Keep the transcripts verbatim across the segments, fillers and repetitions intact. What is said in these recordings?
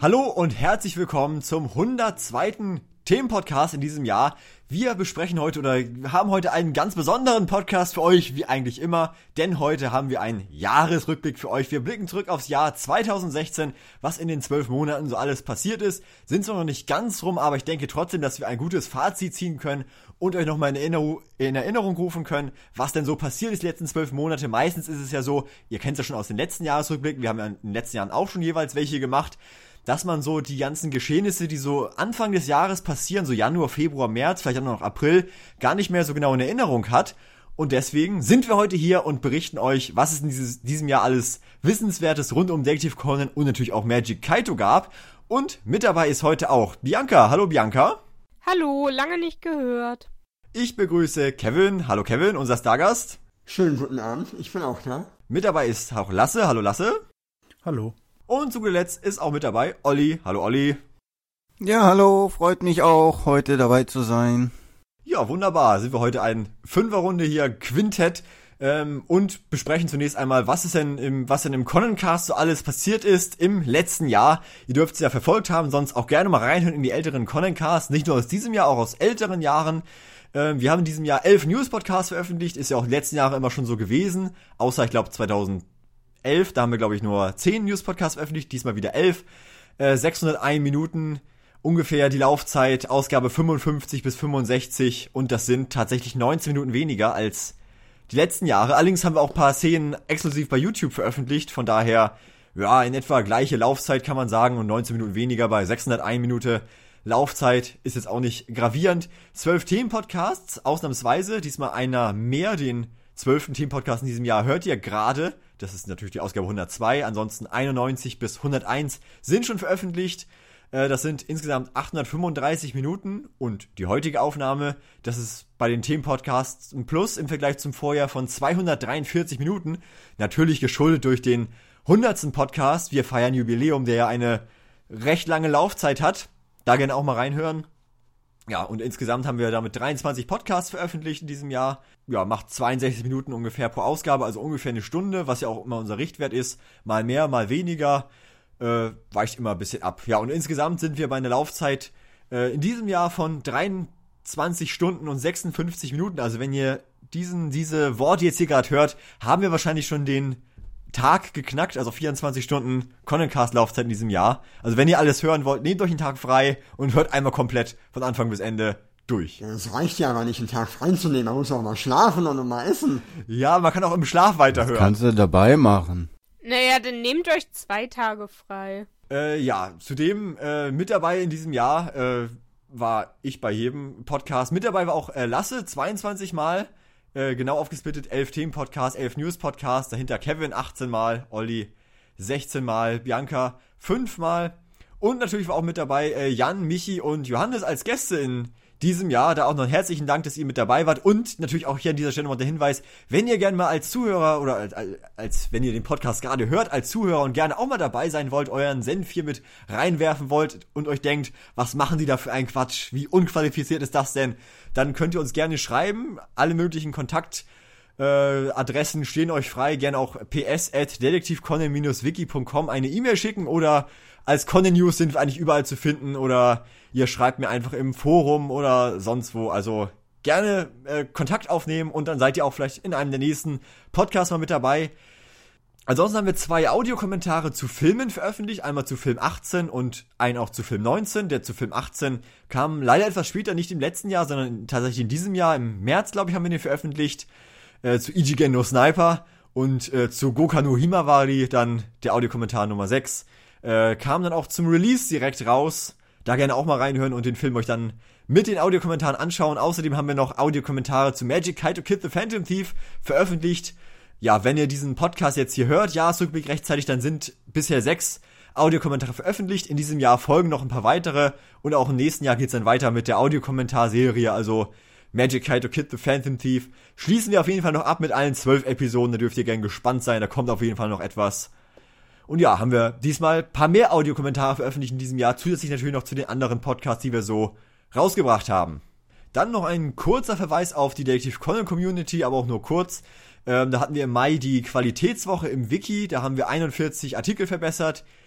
Hallo und herzlich willkommen zum hundertzweiten Themenpodcast in diesem Jahr. Wir besprechen heute oder haben heute einen ganz besonderen Podcast für euch, wie eigentlich immer, denn heute haben wir einen Jahresrückblick für euch. Wir blicken zurück aufs Jahr zweitausendsechzehn, was in den zwölf Monaten so alles passiert ist. Sind zwar noch nicht ganz rum, aber ich denke trotzdem, dass wir ein gutes Fazit ziehen können und euch nochmal in Erinnerung, in Erinnerung rufen können, was denn so passiert ist die letzten zwölf Monate. Meistens ist es ja so, ihr kennt es ja schon aus den letzten Jahresrückblicken, wir haben ja in den letzten Jahren auch schon jeweils welche gemacht, dass man so die ganzen Geschehnisse, die so Anfang des Jahres passieren, so Januar, Februar, März, vielleicht auch noch April, gar nicht mehr so genau in Erinnerung hat. Und deswegen sind wir heute hier und berichten euch, was es in dieses, diesem Jahr alles Wissenswertes rund um Detective Conan und natürlich auch Magic Kaito gab. Und mit dabei ist heute auch Bianca. Hallo Bianca. Hallo, lange nicht gehört. Ich begrüße Kevin. Hallo Kevin, unser Stargast. Schönen guten Abend, ich bin auch da. Mit dabei ist auch Lasse. Hallo Lasse. Hallo. Und zu guter Letzt ist auch mit dabei Olli. Hallo Olli. Ja, hallo, freut mich auch, heute dabei zu sein. Ja, wunderbar. Sind wir heute ein Fünferrunde hier, Quintett, ähm, und besprechen zunächst einmal, was ist denn im, was denn im Conan-Cast so alles passiert ist im letzten Jahr. Ihr dürft es ja verfolgt haben, sonst auch gerne mal reinhören in die älteren Conan-Casts, nicht nur aus diesem Jahr, auch aus älteren Jahren. Ähm, wir haben in diesem Jahr elf News-Podcasts veröffentlicht, ist ja auch in den letzten Jahren immer schon so gewesen, außer ich glaube zweitausend elf, da haben wir glaube ich nur zehn News-Podcasts veröffentlicht, diesmal wieder elf, äh, sechshunderteins Minuten ungefähr die Laufzeit, Ausgabe fünfundfünfzig bis fünfundsechzig und das sind tatsächlich neunzehn Minuten weniger als die letzten Jahre. Allerdings haben wir auch ein paar Szenen exklusiv bei YouTube veröffentlicht, von daher, ja, in etwa gleiche Laufzeit kann man sagen und neunzehn Minuten weniger bei sechshunderteins Minute Laufzeit ist jetzt auch nicht gravierend. zwölf Themen-Podcasts, ausnahmsweise, diesmal einer mehr, den zwölften Themen-Podcast in diesem Jahr hört ihr gerade. Das ist natürlich die Ausgabe hundertzwei, ansonsten einundneunzig bis hunderteins sind schon veröffentlicht. Das sind insgesamt achthundertfünfunddreißig Minuten und die heutige Aufnahme, das ist bei den Themenpodcasts ein Plus im Vergleich zum Vorjahr von zweihundertdreiundvierzig Minuten. Natürlich geschuldet durch den hundertsten Podcast. Wir feiern Jubiläum, der ja eine recht lange Laufzeit hat. Da gerne auch mal reinhören. Ja, und insgesamt haben wir damit dreiundzwanzig Podcasts veröffentlicht in diesem Jahr. Ja, macht zweiundsechzig Minuten ungefähr pro Ausgabe, also ungefähr eine Stunde, was ja auch immer unser Richtwert ist. Mal mehr, mal weniger, äh, weicht immer ein bisschen ab. Ja, und insgesamt sind wir bei einer Laufzeit äh, in diesem Jahr von dreiundzwanzig Stunden und sechsundfünfzig Minuten. Also wenn ihr diesen diese Worte jetzt hier gerade hört, haben wir wahrscheinlich schon den Tag geknackt, also vierundzwanzig Stunden Conan-Cast-Laufzeit in diesem Jahr. Also wenn ihr alles hören wollt, nehmt euch einen Tag frei und hört einmal komplett von Anfang bis Ende durch. Ja, das reicht ja aber nicht, einen Tag frei zu nehmen. Man muss auch mal schlafen und mal essen. Ja, man kann auch im Schlaf weiterhören. Das kannst du dabei machen. Naja, dann nehmt euch zwei Tage frei. Äh, ja, zudem äh, mit dabei in diesem Jahr äh, war ich bei jedem Podcast. Mit dabei war auch äh, Lasse, zweiundzwanzig Mal. Äh, genau aufgesplittet, elf Themen-Podcasts, elf News-Podcasts, dahinter Kevin achtzehn Mal, Olli sechzehn Mal, Bianca fünf Mal und natürlich war auch mit dabei äh, Jan, Michi und Johannes als Gäste in diesem Jahr. Da auch noch einen herzlichen Dank, dass ihr mit dabei wart und natürlich auch hier an dieser Stelle noch der Hinweis, wenn ihr gerne mal als Zuhörer oder als, als, als wenn ihr den Podcast gerade hört, als Zuhörer und gerne auch mal dabei sein wollt, euren Senf hier mit reinwerfen wollt und euch denkt, was machen die da für einen Quatsch, wie unqualifiziert ist das denn, dann könnt ihr uns gerne schreiben, alle möglichen Kontakt äh, Adressen stehen euch frei, gerne auch ps at detektivconan wiki punkt com eine E-Mail schicken oder als Conan News sind wir eigentlich überall zu finden oder ihr schreibt mir einfach im Forum oder sonst wo, also gerne äh, Kontakt aufnehmen und dann seid ihr auch vielleicht in einem der nächsten Podcasts mal mit dabei. Ansonsten haben wir zwei Audiokommentare zu Filmen veröffentlicht, einmal zu Film achtzehn und einen auch zu Film neunzehn. Der zu Film achtzehn kam leider etwas später, nicht im letzten Jahr, sondern tatsächlich in diesem Jahr, im März, glaube ich, haben wir den veröffentlicht, äh, zu Ichigen no Sniper und äh, zu Goka no Himawari, dann der Audiokommentar Nummer sechs, äh, kam dann auch zum Release direkt raus. Da gerne auch mal reinhören und den Film euch dann mit den Audiokommentaren anschauen. Außerdem haben wir noch Audiokommentare zu Magic Kaito Kid the Phantom Thief veröffentlicht. Ja, wenn ihr diesen Podcast jetzt hier hört, Jahresrückblick rechtzeitig, dann sind bisher sechs Audiokommentare veröffentlicht. In diesem Jahr folgen noch ein paar weitere und auch im nächsten Jahr geht's dann weiter mit der Audiokommentarserie, also Magic Kaito Kid the Phantom Thief. Schließen wir auf jeden Fall noch ab mit allen zwölf Episoden, da dürft ihr gerne gespannt sein, da kommt auf jeden Fall noch etwas. Und ja, haben wir diesmal ein paar mehr Audiokommentare veröffentlicht in diesem Jahr, zusätzlich natürlich noch zu den anderen Podcasts, die wir so rausgebracht haben. Dann noch ein kurzer Verweis auf die Detective Conan Community, aber auch nur kurz. Ähm, da hatten wir im Mai die Qualitätswoche im Wiki, da haben wir einundvierzig Artikel verbessert.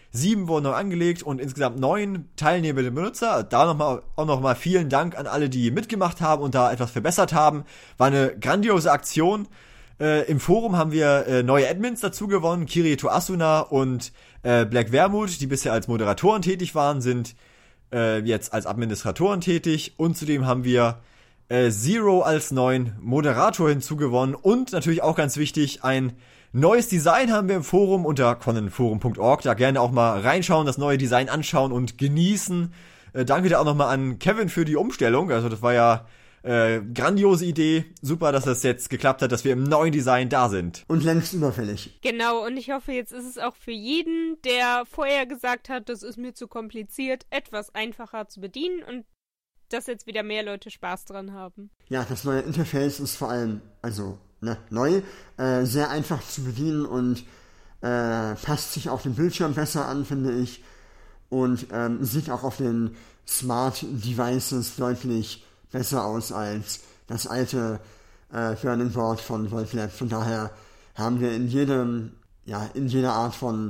sieben wurden neu angelegt und insgesamt neun teilnehmende Benutzer. Da nochmal, auch nochmal vielen Dank an alle, die mitgemacht haben und da etwas verbessert haben. War eine grandiose Aktion. Äh, Im Forum haben wir äh, neue Admins dazu gewonnen. Kirito Asuna und äh, Black Wermut, die bisher als Moderatoren tätig waren, sind äh, jetzt als Administratoren tätig. Und zudem haben wir äh, Zero als neuen Moderator hinzugewonnen. Und natürlich auch ganz wichtig, ein neues Design haben wir im Forum unter conenforum punkt org. Da gerne auch mal reinschauen, das neue Design anschauen und genießen. Äh, danke da auch nochmal an Kevin für die Umstellung. Also das war ja Äh, grandiose Idee. Super, dass das jetzt geklappt hat, dass wir im neuen Design da sind. Und längst überfällig. Genau, und ich hoffe, jetzt ist es auch für jeden, der vorher gesagt hat, das ist mir zu kompliziert, etwas einfacher zu bedienen und dass jetzt wieder mehr Leute Spaß dran haben. Ja, das neue Interface ist vor allem, also ne, neu, äh, sehr einfach zu bedienen und äh, passt sich auf den Bildschirm besser an, finde ich. Und ähm, sieht auch auf den Smart Devices deutlich besser aus als das alte äh, Burning Board von Voltlab. Von daher haben wir in jedem, ja, in jeder Art von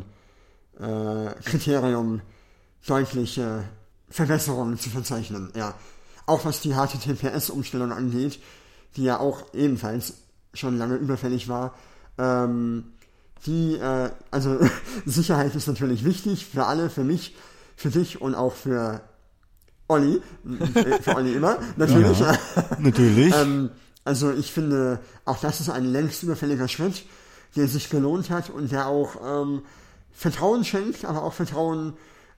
äh, Kriterium deutliche Verbesserungen zu verzeichnen. Ja, auch was die H T T P S-Umstellung angeht, die ja auch ebenfalls schon lange überfällig war. Ähm, die, äh, also Sicherheit ist natürlich wichtig für alle, für mich, für dich und auch für Olli, für Olli immer, natürlich. Ja, natürlich. ähm, also ich finde, auch das ist ein längst überfälliger Schritt, der sich gelohnt hat und der auch ähm, Vertrauen schenkt, aber auch Vertrauen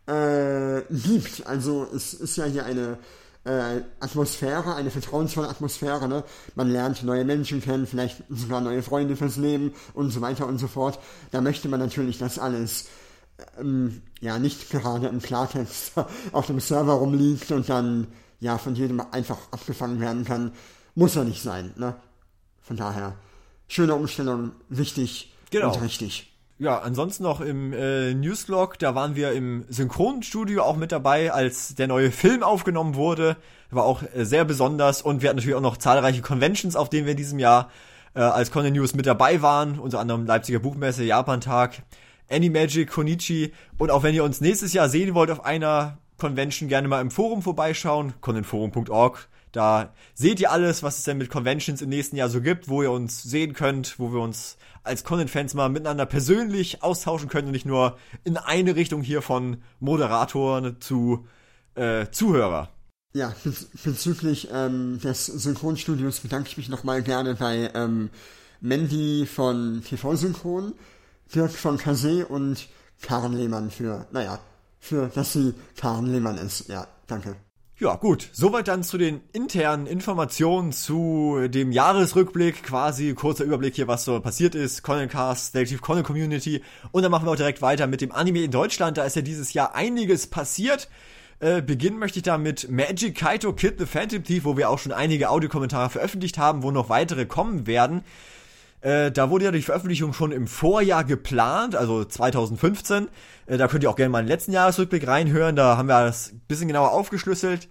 äh, gibt. Also es ist ja hier eine äh, Atmosphäre, eine vertrauensvolle Atmosphäre, ne? Man lernt neue Menschen kennen, vielleicht sogar neue Freunde fürs Leben und so weiter und so fort. Da möchte man natürlich das alles Ähm, ja, nicht gerade im Klartext auf dem Server rumliegt und dann ja von jedem einfach abgefangen werden kann, muss ja nicht sein, ne? Von daher, schöne Umstellung, wichtig Genau. und richtig. Ja, ansonsten noch im äh, Newslog, da waren wir im Synchronstudio auch mit dabei, als der neue Film aufgenommen wurde. War auch äh, sehr besonders und wir hatten natürlich auch noch zahlreiche Conventions, auf denen wir in diesem Jahr äh, als Conan News mit dabei waren, unter anderem Leipziger Buchmesse, Japantag, Animagic, Konichi, und auch wenn ihr uns nächstes Jahr sehen wollt auf einer Convention, gerne mal im Forum vorbeischauen, conenforum punkt org. Da seht ihr alles, was es denn mit Conventions im nächsten Jahr so gibt, wo ihr uns sehen könnt, wo wir uns als Conan-Fans mal miteinander persönlich austauschen können und nicht nur in eine Richtung hier von Moderator zu äh, Zuhörer. Ja, bez- bezüglich ähm, des Synchronstudios bedanke ich mich nochmal gerne bei ähm, Mandy von T V-Synchron, Dirk von Kase und Karen Lehmann für, naja, für, dass sie Karen Lehmann ist. Ja, danke. Ja, gut. Soweit dann zu den internen Informationen zu dem Jahresrückblick. Quasi kurzer Überblick hier, was so passiert ist. Conancast, Detektiv Conan Community. Und dann machen wir auch direkt weiter mit dem Anime in Deutschland. Da ist ja dieses Jahr einiges passiert. Äh, beginnen möchte ich da mit Magic Kaito Kid the Phantom Thief, wo wir auch schon einige Audiokommentare veröffentlicht haben, wo noch weitere kommen werden. Äh, da wurde ja die Veröffentlichung schon im Vorjahr geplant, also zwanzig fünfzehn. Äh, da könnt ihr auch gerne mal in den letzten Jahresrückblick reinhören, da haben wir das ein bisschen genauer aufgeschlüsselt.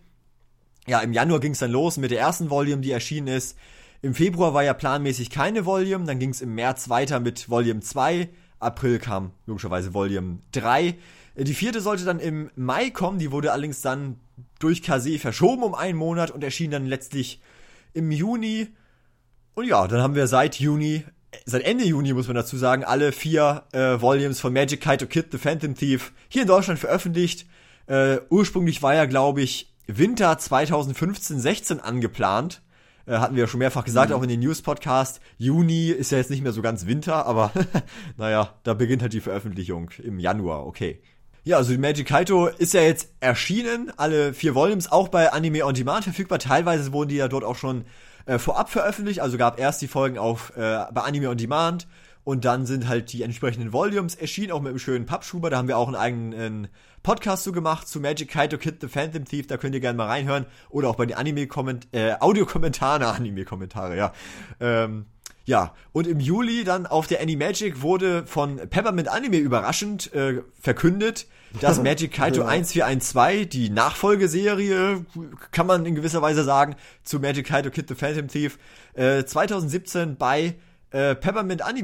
Ja, im Januar ging es dann los mit der ersten Volume, die erschienen ist. Im Februar war ja planmäßig keine Volume, dann ging es im März weiter mit Volume zwei. April kam logischerweise Volume drei. Äh, die vierte sollte dann im Mai kommen, die wurde allerdings dann durch Kase verschoben um einen Monat und erschien dann letztlich im Juni. Und ja, dann haben wir seit Juni, seit Ende Juni muss man dazu sagen, alle vier äh, Volumes von Magic Kaito Kid the Phantom Thief hier in Deutschland veröffentlicht. Äh, ursprünglich war ja, glaube ich, Winter zwanzig fünfzehn sechzehn angeplant. Äh, hatten wir ja schon mehrfach gesagt, mhm. auch in den News-Podcast. Juni ist ja jetzt nicht mehr so ganz Winter, aber naja, da beginnt halt die Veröffentlichung im Januar, okay. Ja, also die Magic Kaito ist ja jetzt erschienen, alle vier Volumes, auch bei Anime On Demand verfügbar. Teilweise wurden die ja dort auch schon äh, vorab veröffentlicht, also gab erst die Folgen auf äh, bei Anime On Demand und dann sind halt die entsprechenden Volumes erschienen, auch mit einem schönen Pappschuber. Da haben wir auch einen eigenen Podcast zu gemacht, zu Magic Kaito Kid the Phantom Thief, da könnt ihr gerne mal reinhören. Oder auch bei den Anime-Komment- äh, Audiokommentare, Anime-Kommentare, ja. Ähm, ja, und im Juli dann auf der Animagic wurde von Peppermint Anime überraschend äh, verkündet, dass Magic Kaito ja. eins vier eins zwei, die Nachfolgeserie, kann man in gewisser Weise sagen, zu Magic Kaito Kid the Phantom Thief, äh, zwanzig siebzehn bei äh, Peppermint Anime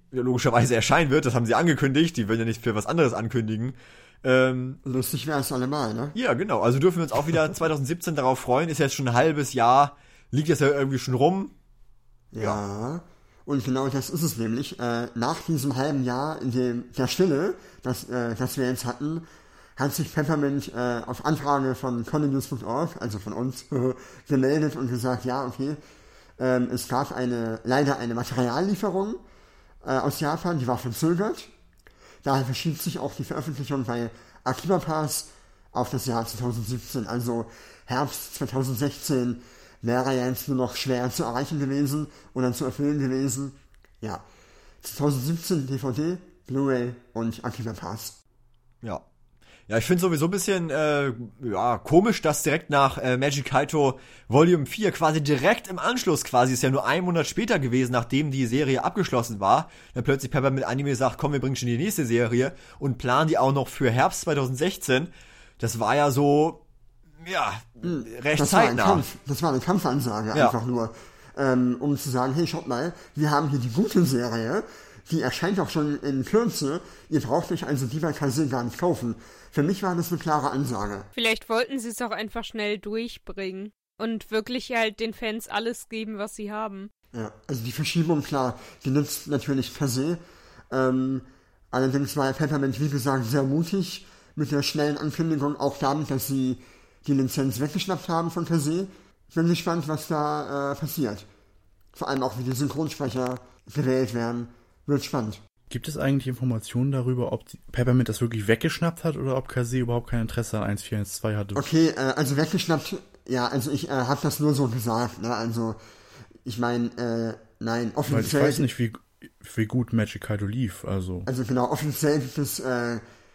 logischerweise erscheinen wird. Das haben sie angekündigt. Die würden ja nicht für was anderes ankündigen. Ähm, Lustig wäre es allemal, ne? Ja, genau. Also dürfen wir uns auch wieder zwanzig siebzehn darauf freuen. Ist jetzt schon ein halbes Jahr. Liegt jetzt ja irgendwie schon rum. Ja. ja. Und genau das ist es nämlich. Äh, nach diesem halben Jahr in dem, der Stille, das, äh, das wir jetzt hatten, hat sich Peppermint äh, auf Anfrage von connenews punkt org, also von uns, gemeldet und gesagt, ja, okay, ähm, es gab eine leider eine Materiallieferung äh, aus Japan, die war verzögert. Daher verschiebt sich auch die Veröffentlichung bei Akiba Pass auf das Jahr zwanzig siebzehn, also Herbst zwanzig sechzehn wäre ja jetzt nur noch schwer zu erreichen gewesen oder zu erfüllen gewesen. Ja, zwanzig siebzehn D V D, Blu-ray und Akiba Pass. Ja. Ja, ich finde sowieso ein bisschen äh, ja, komisch, dass direkt nach äh, Magic Kaito Volume vier, quasi direkt im Anschluss, quasi ist ja nur ein Monat später gewesen, nachdem die Serie abgeschlossen war, dann plötzlich Peppermint Anime sagt, komm, wir bringen schon die nächste Serie und planen die auch noch für Herbst zwanzig sechzehn. Das war ja so, ja, recht das zeitnah. War ein Kampf, das war eine Kampfansage, ja. einfach nur, ähm, um zu sagen, hey, schaut mal, wir haben hier die gute Serie, die erscheint auch schon in Kürze, ihr braucht euch also die bei Kase gar nicht kaufen. Für mich war das eine klare Ansage. Vielleicht wollten sie es auch einfach schnell durchbringen und wirklich halt den Fans alles geben, was sie haben. Ja, also die Verschiebung, klar, die nützt natürlich per se. Ähm, allerdings war Peppermint, wie gesagt, sehr mutig mit der schnellen Ankündigung, auch damit, dass sie die Lizenz weggeschnappt haben von per se. Ich bin gespannt, was da äh, passiert. Vor allem auch, wie die Synchronsprecher gewählt werden. Wird spannend. Gibt es eigentlich Informationen darüber, ob Peppermint das wirklich weggeschnappt hat oder ob Kase überhaupt kein Interesse an eins vier eins zwei hatte? Okay, äh, also weggeschnappt, ja, also ich äh, habe das nur so gesagt, ne, also ich meine, äh, nein, offiziell... Weil ich weiß nicht, wie, wie gut Magic Kaito lief, also... Also genau, offiziell gibt es äh,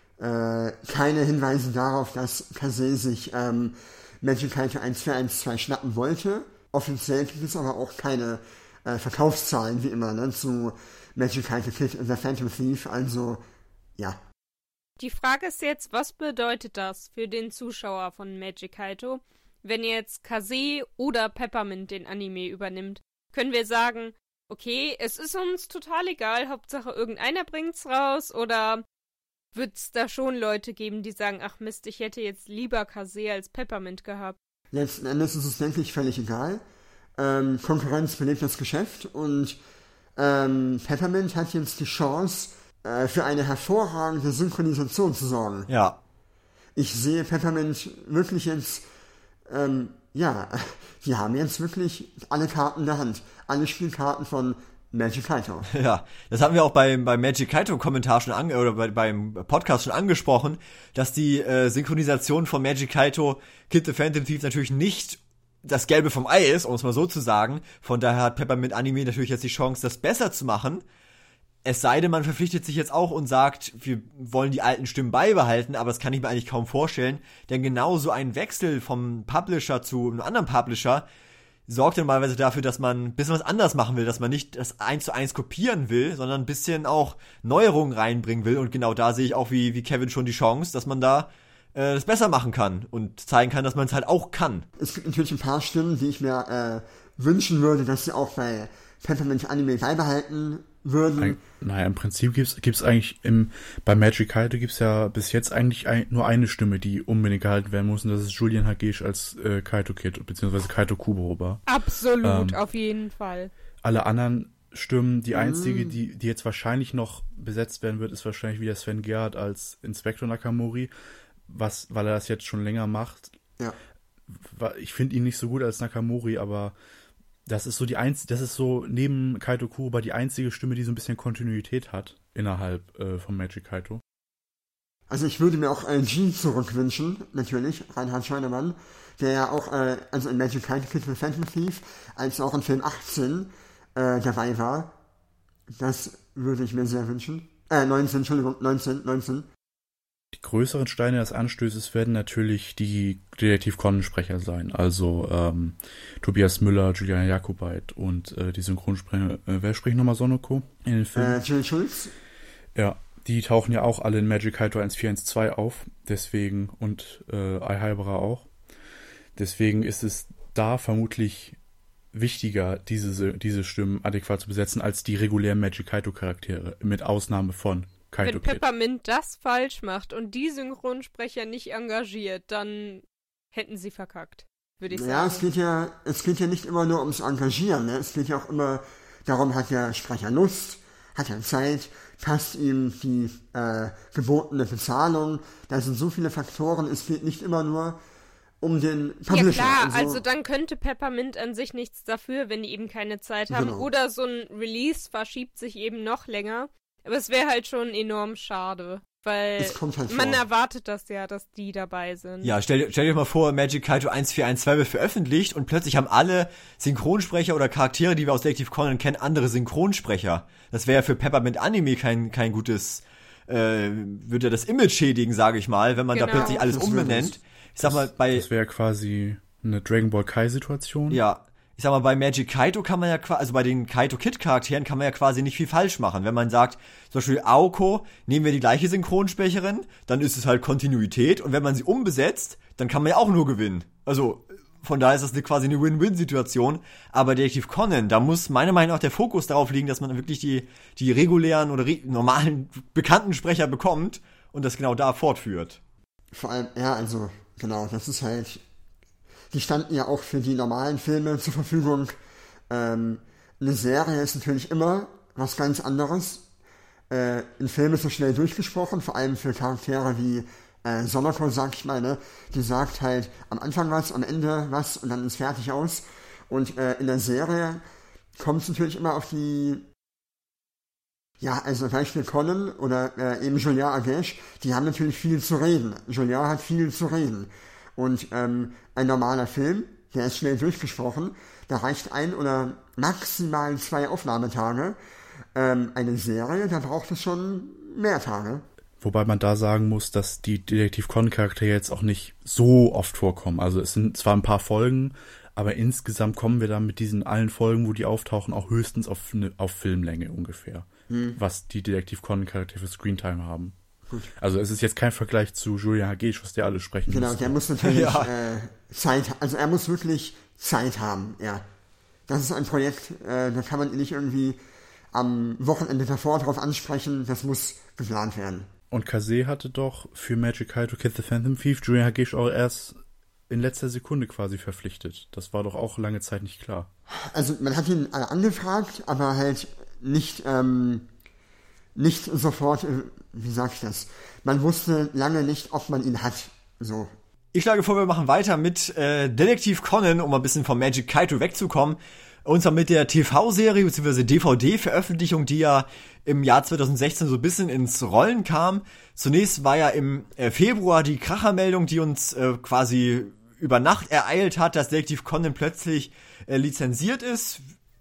äh, keine Hinweise darauf, dass Kase sich ähm, Magic Kaito eins vier eins zwei schnappen wollte. Offiziell gibt es aber auch keine äh, Verkaufszahlen, wie immer, ne, zu Magic Kaito Kid and the Phantom Thief, also, ja. Die Frage ist jetzt, was bedeutet das für den Zuschauer von Magic Kaito, wenn jetzt Kase oder Peppermint den Anime übernimmt? Können wir sagen, okay, es ist uns total egal, Hauptsache irgendeiner bringt's raus, oder wird's da schon Leute geben, die sagen, ach Mist, ich hätte jetzt lieber Kase als Peppermint gehabt? Letzten Endes ist es, denke ich, völlig egal. Ähm, Konkurrenz belebt das Geschäft und ähm, Peppermint hat jetzt die Chance, äh, für eine hervorragende Synchronisation zu sorgen. Ja. Ich sehe Peppermint wirklich jetzt, ähm, ja, die haben jetzt wirklich alle Karten in der Hand. Alle Spielkarten von Magic Kaito. Ja, das haben wir auch beim, beim Magic Kaito-Kommentar schon ange oder bei, beim Podcast schon angesprochen, dass die äh, Synchronisation von Magic Kaito Kid the Phantom Thief natürlich nicht das Gelbe vom Ei ist, um es mal so zu sagen. Von daher hat Peppermint Anime natürlich jetzt die Chance, das besser zu machen. Es sei denn, man verpflichtet sich jetzt auch und sagt, wir wollen die alten Stimmen beibehalten, aber das kann ich mir eigentlich kaum vorstellen, denn genau so ein Wechsel vom Publisher zu einem anderen Publisher sorgt dann normalerweise dafür, dass man ein bisschen was anders machen will, dass man nicht das eins zu eins kopieren will, sondern ein bisschen auch Neuerungen reinbringen will, und genau da sehe ich auch wie, wie Kevin schon die Chance, dass man da äh, das besser machen kann und zeigen kann, dass man es halt auch kann. Es gibt natürlich ein paar Stimmen, die ich mir äh, wünschen würde, dass sie auch bei Peppermint Anime beibehalten würden. Ein, naja, im Prinzip gibt's gibt's eigentlich im bei Magic Kaito gibt's ja bis jetzt eigentlich ein, nur eine Stimme, die unbedingt gehalten werden muss, und das ist Julian Hagesh als äh, Kaito Kid, beziehungsweise Kaito Kuboba. Absolut, ähm, auf jeden Fall. Alle anderen Stimmen, die einzige, Mm. die die jetzt wahrscheinlich noch besetzt werden wird, ist wahrscheinlich wieder Sven Gerhardt als Inspektor Nakamori, was, weil er das jetzt schon länger macht. Ja. Ich finde ihn nicht so gut als Nakamori, aber das ist so die einzige, das ist so neben Kaito Kuroba die einzige Stimme, die so ein bisschen Kontinuität hat innerhalb äh, von Magic Kaito. Also ich würde mir auch äh, Gene zurückwünschen, natürlich, Reinhard Scheunemann, der ja auch, äh, also in Magic Kaito Kid the Phantom Thief, als auch in Film achtzehn äh, dabei war. Das würde ich mir sehr wünschen. Äh, neunzehn, Entschuldigung, neunzehn, neunzehn. Die größeren Steine des Anstößes werden natürlich die Detektiv Conan-Sprecher sein. Also ähm, Tobias Müller, Juliana Jakobait und äh, die Synchronsprecher. Äh, wer spricht nochmal Sonoko in den Filmen? Äh, Jill Schulz. Ja, die tauchen ja auch alle in Magic Kaito eins vier eins zwei auf. Deswegen, und äh, Ai Haibara auch. Deswegen ist es da vermutlich wichtiger, diese, diese Stimmen adäquat zu besetzen, als die regulären Magic Kaito-Charaktere, mit Ausnahme von Kaito Wenn Kid. Peppermint das falsch macht und die Synchronsprecher nicht engagiert, dann hätten sie verkackt, würde ich sagen. Ja, es geht ja, es geht ja nicht immer nur ums Engagieren, ne? Es geht ja auch immer darum, hat der Sprecher Lust, hat er Zeit, passt ihm die äh, gebotene Bezahlung. Da sind so viele Faktoren, es geht nicht immer nur um den Publisher. Ja klar, also, also dann könnte Peppermint an sich nichts dafür, wenn die eben keine Zeit haben. Genau. Oder so ein Release verschiebt sich eben noch länger. Aber es wäre halt schon enorm schade, weil Es kommt halt man vor. erwartet das ja, dass die dabei sind. Ja, stell, stell dir mal vor, Magic Kaito eins vier eins zwei wird veröffentlicht und plötzlich haben alle Synchronsprecher oder Charaktere, die wir aus Detective Conan kennen, andere Synchronsprecher. Das wäre ja für Peppermint Anime kein, kein gutes, äh, würde das Image schädigen, sage ich mal, wenn man da Genau. plötzlich alles Das umbenennt. Ich sag mal, bei, Das wäre quasi eine Dragon Ball Kai-Situation. ja, ich sag mal, bei Magic Kaito kann man ja quasi, also bei den Kaito Kid Charakteren kann man ja quasi nicht viel falsch machen. Wenn man sagt, zum Beispiel Aoko, nehmen wir die gleiche Synchronsprecherin, dann ist es halt Kontinuität und wenn man sie umbesetzt, dann kann man ja auch nur gewinnen. Also, von daher ist das eine, quasi eine Win-Win-Situation. Aber Detective Conan, da muss meiner Meinung nach der Fokus darauf liegen, dass man wirklich die, die regulären oder re- normalen, bekannten Sprecher bekommt und das genau da fortführt. Vor allem, ja, also, genau, das ist halt, die standen ja auch für die normalen Filme zur Verfügung. Ähm, eine Serie ist natürlich immer was ganz anderes. Äh, ein Film ist so schnell durchgesprochen, vor allem für Charaktere wie äh, Sonoko, sag ich mal, ne? Die sagt halt am Anfang was, am Ende was und dann ist fertig aus. Und äh, in der Serie kommt es natürlich immer auf die, ja, also Beispiel Conan oder äh, eben Julia Agesh, die haben natürlich viel zu reden. Julia hat viel zu reden. Und ähm, ein normaler Film, der ist schnell durchgesprochen, da reicht ein oder maximal zwei Aufnahmetage. Ähm, eine Serie, da braucht es schon mehr Tage. Wobei man da sagen muss, dass die Detektiv Conan-Charaktere jetzt auch nicht so oft vorkommen. Also es sind zwar ein paar Folgen, aber insgesamt kommen wir dann mit diesen allen Folgen, wo die auftauchen, auch höchstens auf, ne, auf Filmlänge ungefähr. Hm. Was die Detektiv Conan-Charaktere für Screentime haben. Gut. Also es ist jetzt kein Vergleich zu Julian Hagesh, was der alle sprechen Genau, muss. der muss natürlich Ja. äh, Zeit, also er muss wirklich Zeit haben, ja. Das ist ein Projekt, äh, da kann man ihn nicht irgendwie am Wochenende davor drauf ansprechen, das muss geplant werden. Und Kase hatte doch für Magic Kaito Kid the Phantom Thief Julian Hagesh auch erst in letzter Sekunde quasi verpflichtet. Das war doch auch lange Zeit nicht klar. Also man hat ihn alle angefragt, aber halt nicht, ähm, nicht sofort, äh, wie sag ich das? Man wusste lange nicht, ob man ihn hat. So. Ich schlage vor, wir machen weiter mit äh, Detektiv Conan, um ein bisschen vom Magic Kaito wegzukommen. Und zwar mit der T V-Serie bzw. D V D-Veröffentlichung, die ja im Jahr zwanzig sechzehn so ein bisschen ins Rollen kam. Zunächst war ja im äh, Februar die Krachermeldung, die uns äh, quasi über Nacht ereilt hat, dass Detektiv Conan plötzlich äh, lizenziert ist.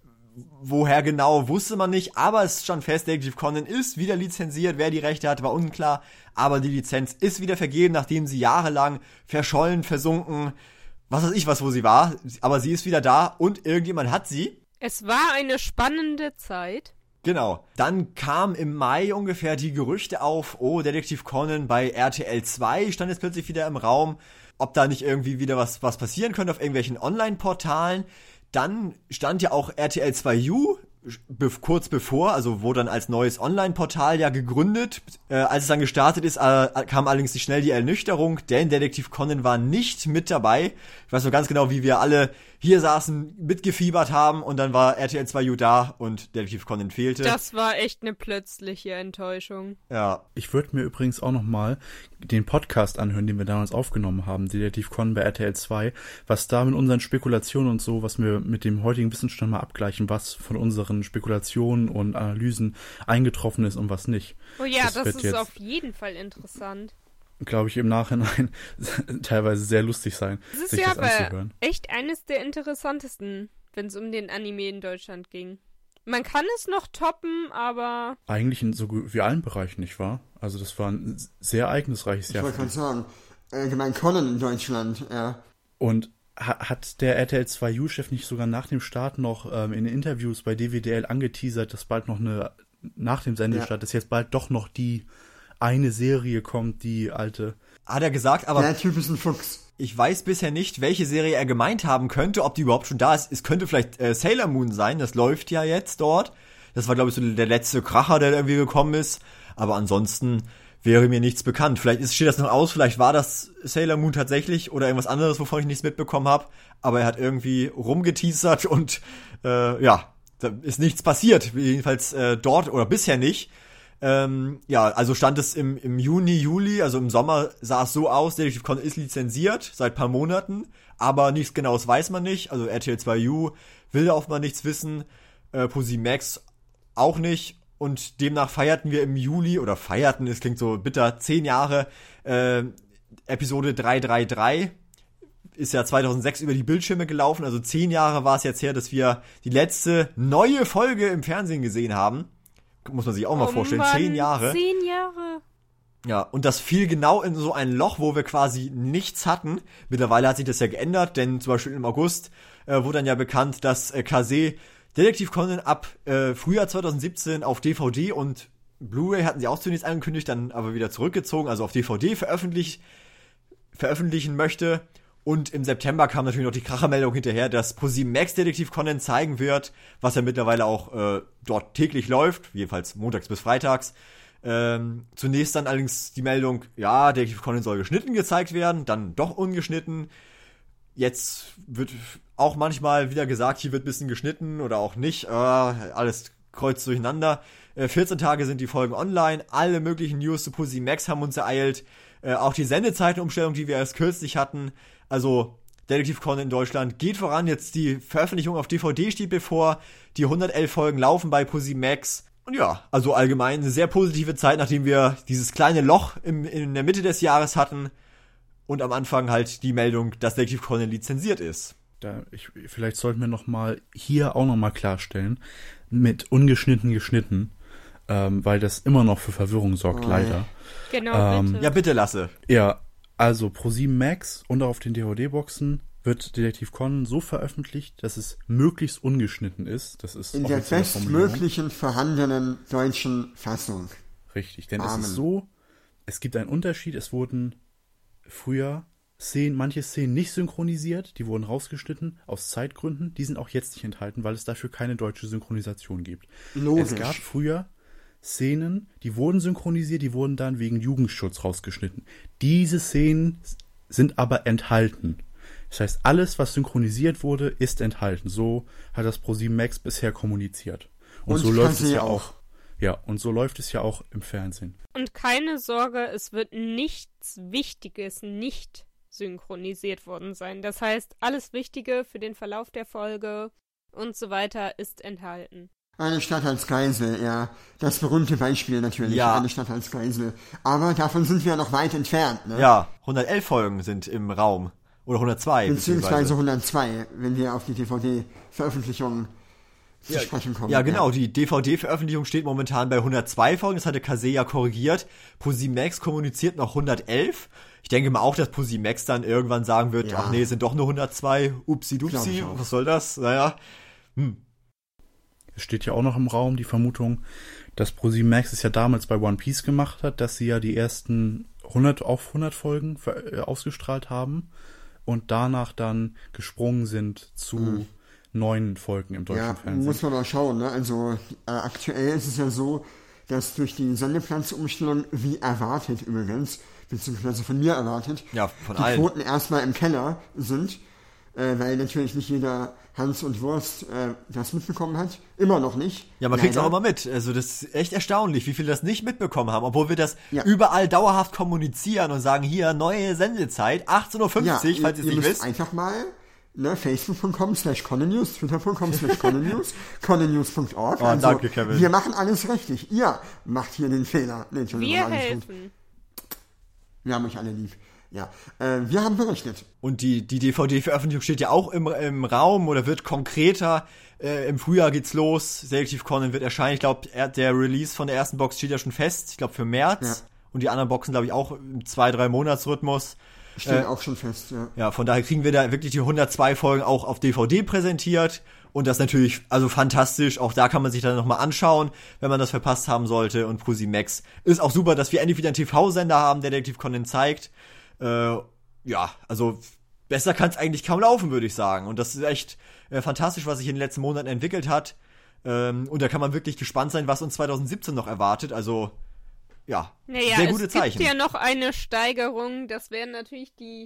Woher genau, wusste man nicht, aber es stand fest, Detektiv Conan ist wieder lizenziert. Wer die Rechte hatte, war unklar, aber die Lizenz ist wieder vergeben, nachdem sie jahrelang verschollen, versunken, was weiß ich was, wo sie war, aber sie ist wieder da und irgendjemand hat sie. Es war eine spannende Zeit. Genau. Dann kam im Mai ungefähr die Gerüchte auf, oh, Detektiv Conan bei R T L zwei stand jetzt plötzlich wieder im Raum, ob da nicht irgendwie wieder was, was passieren könnte auf irgendwelchen Online-Portalen. Dann stand ja auch R T L zwei U be- kurz bevor, also wurde dann als neues Online-Portal ja gegründet. Äh, als es dann gestartet ist, äh, kam allerdings schnell die Ernüchterung, denn Detektiv Conan war nicht mit dabei. Ich weiß noch ganz genau, wie wir alle hier saßen, mitgefiebert haben und dann war R T L zwei U da und Detektiv Conan fehlte. Das war echt eine plötzliche Enttäuschung. Ja. Ich würde mir übrigens auch noch mal den Podcast anhören, den wir damals aufgenommen haben, Detektiv Conan bei R T L zwei, was da mit unseren Spekulationen und so, was wir mit dem heutigen Wissensstand mal abgleichen, was von unseren Spekulationen und Analysen eingetroffen ist und was nicht. Oh ja, das, Das wird ist jetzt- auf jeden Fall interessant. Glaube ich, im Nachhinein teilweise sehr lustig sein, Das ist sich ja das aber anzuhören. echt eines der interessantesten, wenn es um den Anime in Deutschland ging. Man kann es noch toppen, aber Eigentlich in so gut wie allen Bereichen, nicht wahr? Also das war ein sehr ereignisreiches Ich Jahr. wollte gerade sagen, allgemein Conan in Deutschland, ja. Und ha- hat der R T L zwei U-Chef nicht sogar nach dem Start noch ähm, in Interviews bei D W D L angeteasert, dass bald noch eine, nach dem Sendestart, Ja. dass jetzt bald doch noch die eine Serie kommt, die alte. Hat er gesagt, aber Der Typ ist ein Fuchs. Ich weiß bisher nicht, welche Serie er gemeint haben könnte, ob die überhaupt schon da ist. Es könnte vielleicht äh, Sailor Moon sein, das läuft ja jetzt dort. Das war, glaube ich, so der letzte Kracher, der irgendwie gekommen ist. Aber ansonsten wäre mir nichts bekannt. Vielleicht ist, steht das noch aus, vielleicht war das Sailor Moon tatsächlich oder irgendwas anderes, wovon ich nichts mitbekommen habe. Aber er hat irgendwie rumgeteasert und äh, ja, da ist nichts passiert. Jedenfalls äh, dort oder bisher nicht. Ähm, ja, also stand es im, im Juni, Juli, also im Sommer sah es so aus, Detective Conan ist lizenziert seit paar Monaten, aber nichts Genaues weiß man nicht. Also R T L zwei U will da offenbar nichts wissen, äh, ProSiebenMax auch nicht. Und demnach feierten wir im Juli, oder feierten, es klingt so bitter, zehn Jahre, äh, Episode drei drei drei ist ja zweitausendsechs über die Bildschirme gelaufen, also zehn Jahre war es jetzt her, dass wir die letzte neue Folge im Fernsehen gesehen haben. Muss man sich auch mal oh vorstellen, Mann, zehn Jahre. Zehn Jahre. Ja, und das fiel genau in so ein Loch, wo wir quasi nichts hatten. Mittlerweile hat sich das ja geändert, denn zum Beispiel im August äh, wurde dann ja bekannt, dass äh, Kase Detective Conan ab äh, Frühjahr zweitausendsiebzehn auf D V D und Blu-ray hatten sie auch zunächst angekündigt, dann aber wieder zurückgezogen, also auf D V D veröffentlich, veröffentlichen möchte. Und im September kam natürlich noch die Krachermeldung hinterher, dass ProSiebenMax Detective Conan zeigen wird, was ja mittlerweile auch äh, dort täglich läuft, jedenfalls montags bis freitags. Ähm, zunächst dann allerdings die Meldung, ja, Detective Conan soll geschnitten gezeigt werden, dann doch ungeschnitten. Jetzt wird auch manchmal wieder gesagt, hier wird ein bisschen geschnitten oder auch nicht. Äh, alles kreuzt durcheinander. Äh, vierzehn Tage sind die Folgen online. Alle möglichen News zu ProSiebenMax haben uns ereilt. Äh, auch die Sendezeitenumstellung, die wir erst kürzlich hatten. Also Detective Conan in Deutschland geht voran. Jetzt die Veröffentlichung auf D V D steht bevor. Die hundertelf Folgen laufen bei ProSiebenMax. Und ja, also allgemein eine sehr positive Zeit, nachdem wir dieses kleine Loch im, in der Mitte des Jahres hatten. Und am Anfang halt die Meldung, dass Detective Conan lizenziert ist. Da ich, vielleicht sollten wir noch mal hier auch noch mal klarstellen, mit ungeschnitten geschnitten, ähm, weil das immer noch für Verwirrung sorgt, oh, leider. Genau, ähm, bitte. Ja, bitte, Lasse. Ja, also ProSiebenMax und auf den D V D-Boxen wird Detective Conan so veröffentlicht, dass es möglichst ungeschnitten ist. Das ist in der bestmöglichen vorhandenen deutschen Fassung. Richtig, denn Amen. Es ist so, es gibt einen Unterschied, es wurden früher Szenen, manche Szenen nicht synchronisiert, die wurden rausgeschnitten aus Zeitgründen, die sind auch jetzt nicht enthalten, weil es dafür keine deutsche Synchronisation gibt. Logisch. Es gab früher Szenen, die wurden synchronisiert, die wurden dann wegen Jugendschutz rausgeschnitten. Diese Szenen sind aber enthalten. Das heißt, alles, was synchronisiert wurde, ist enthalten. So hat das ProSiebenMax bisher kommuniziert. Und, und so läuft es ja auch. Ja, und so läuft es ja auch im Fernsehen. Und keine Sorge, es wird nichts Wichtiges nicht synchronisiert worden sein. Das heißt, alles Wichtige für den Verlauf der Folge und so weiter ist enthalten. Eine Stadt als Geisel, ja. Das berühmte Beispiel natürlich, ja. Eine Stadt als Geisel. Aber davon sind wir noch weit entfernt, ne? Ja, hundertelf Folgen sind im Raum. Oder hundertzwei. Beziehungsweise hundertzwei, wenn wir auf die D V D-Veröffentlichung zu ja, sprechen kommen. Ja, genau. Ja. Die D V D-Veröffentlichung steht momentan bei hundertzwei Folgen. Das hatte Kase ja korrigiert. ProSiebenMax kommuniziert noch hundertelf. Ich denke mal auch, dass ProSiebenMax dann irgendwann sagen wird, ja. ach nee, es sind doch nur hundertzwei. Upsi-dupsi. Was soll das? Naja. Hm. Es steht ja auch noch im Raum die Vermutung, dass ProSiebenMax es ja damals bei One Piece gemacht hat, dass sie ja die ersten hundert auf hundert Folgen für, äh, ausgestrahlt haben und danach dann gesprungen sind zu hm. neun Folgen im deutschen ja, Fernsehen. Muss man mal schauen, ne? Also äh, aktuell ist es ja so, dass durch die Sendeplatzumstellung, wie erwartet übrigens, beziehungsweise von mir erwartet, ja, von die allen. Quoten erstmal im Keller sind, äh, weil natürlich nicht jeder Hans und Wurst äh, das mitbekommen hat. Immer noch nicht. Ja, man kriegt es auch immer mit. Also das ist echt erstaunlich, wie viele das nicht mitbekommen haben, obwohl wir das ja. überall dauerhaft kommunizieren und sagen, hier, neue Sendezeit, achtzehn Uhr fünfzig, ja, falls ihr es nicht wisst. Einfach mal ne, facebook punkt com slash connenews, twitter punkt com slash connenews, connenews punkt org. Oh, also, danke, Kevin. Wir machen alles richtig. Ihr macht hier den Fehler. Nee, wir helfen. Gut. Wir haben euch alle lieb. Ja, äh, wir haben berichtet. Und die, die D V D-Veröffentlichung steht ja auch im, im Raum oder wird konkreter. Äh, Im Frühjahr geht's los. Detective Conan wird erscheinen. Ich glaube, der Release von der ersten Box steht ja schon fest. Ich glaube, für März. Ja. Und die anderen Boxen, glaube ich, auch im zwei-, drei Monatsrhythmus. Steht äh, auch schon fest, ja. Ja, von daher kriegen wir da wirklich die hundertzwei Folgen auch auf D V D präsentiert. Und das natürlich, also fantastisch. Auch da kann man sich dann nochmal anschauen, wenn man das verpasst haben sollte. Und ProSiebenMax ist auch super, dass wir endlich wieder einen T V-Sender haben, der Detective Conan zeigt. ja, also besser kann es eigentlich kaum laufen, würde ich sagen. Und das ist echt äh, fantastisch, was sich in den letzten Monaten entwickelt hat. Ähm, und da kann man wirklich gespannt sein, was uns zwanzig siebzehn noch erwartet. Also, ja, naja, sehr gute Zeichen. Es gibt ja noch eine Steigerung. Das wären natürlich die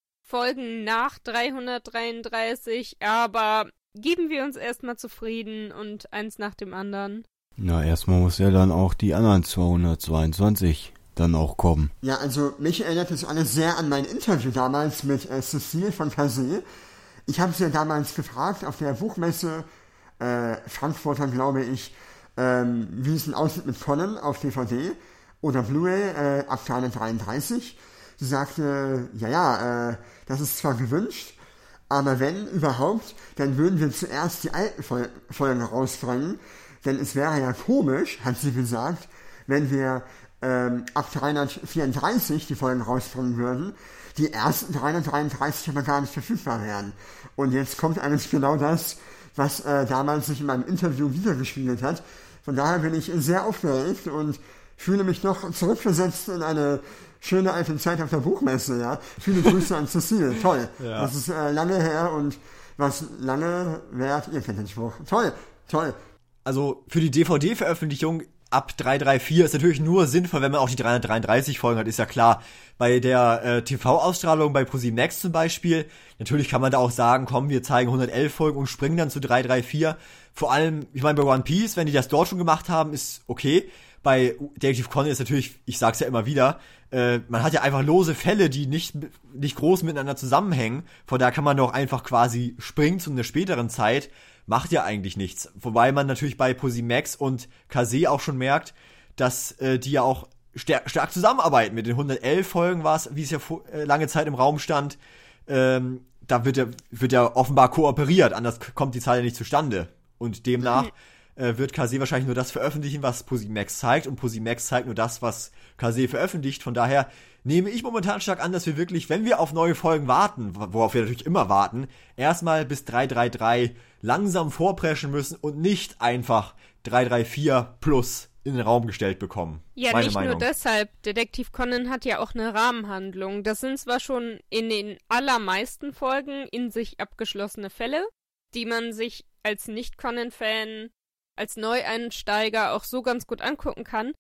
Folgen nach dreihundertdreiunddreißig. Aber geben wir uns erstmal zufrieden und eins nach dem anderen. Na, erstmal muss ja dann auch die anderen zweihundertzweiundzwanzig dann auch kommen. Ja, also mich erinnert das alles sehr an mein Interview damals mit äh, Cecile von Kazé. Ich habe sie ja damals gefragt auf der Buchmesse äh, Frankfurter, glaube ich, ähm, wie es denn aussieht mit Conan auf D V D oder Blu-ray äh, ab dreihundertdreiunddreißig. Sie sagte, ja, ja, äh, das ist zwar gewünscht, aber wenn überhaupt, dann würden wir zuerst die alten Fol- Folgen rausbringen, denn es wäre ja komisch, hat sie gesagt, wenn wir ähm, ab dreihundertvierunddreißig die Folgen rausbringen würden, die ersten dreihundertdreiunddreißig aber gar nicht verfügbar wären. Und jetzt kommt eigentlich genau das, was äh, damals sich in meinem Interview wiedergespiegelt hat. Von daher bin ich sehr aufgeregt und fühle mich noch zurückversetzt in eine schöne alte Zeit auf der Buchmesse, ja. Viele Grüße an Cecile, toll. Ja. Das ist äh, lange her und was lange währt, ihr kennt den Spruch. Toll, toll. Also für die D V D-Veröffentlichung ab dreihundertvierunddreißig ist natürlich nur sinnvoll, wenn man auch die dreihundertdreiunddreißig Folgen hat, ist ja klar. Bei der äh, T V-Ausstrahlung bei ProSieben Max zum Beispiel, natürlich kann man da auch sagen, komm, wir zeigen hundertelf Folgen und springen dann zu dreihundertvierunddreißig. Vor allem, ich meine, bei One Piece, wenn die das dort schon gemacht haben, ist okay. Bei Detective Conan ist natürlich, ich sag's ja immer wieder, äh, man hat ja einfach lose Fälle, die nicht nicht groß miteinander zusammenhängen. Von daher kann man doch einfach quasi springen zu einer späteren Zeit. Macht ja eigentlich nichts. Wobei man natürlich bei ProSieben Max und Kazé auch schon merkt, dass äh, die ja auch stark, stark zusammenarbeiten. Mit den hundertelf Folgen war es, wie es ja vor, äh, lange Zeit im Raum stand, ähm, da wird ja, wird ja offenbar kooperiert, anders kommt die Zahl ja nicht zustande. Und demnach äh, wird Kazé wahrscheinlich nur das veröffentlichen, was ProSieben Max zeigt, und ProSieben Max zeigt nur das, was Kazé veröffentlicht. Von daher nehme ich momentan stark an, dass wir wirklich, wenn wir auf neue Folgen warten, worauf wir natürlich immer warten, erstmal bis dreihundertdreiunddreißig langsam vorpreschen müssen und nicht einfach dreihundertvierunddreißig plus in den Raum gestellt bekommen. Ja, Meine nicht Meinung. nur deshalb. Detektiv Conan hat ja auch eine Rahmenhandlung. Das sind zwar schon in den allermeisten Folgen in sich abgeschlossene Fälle, die man sich als Nicht-Conan-Fan, als Neueinsteiger auch so ganz gut angucken kann.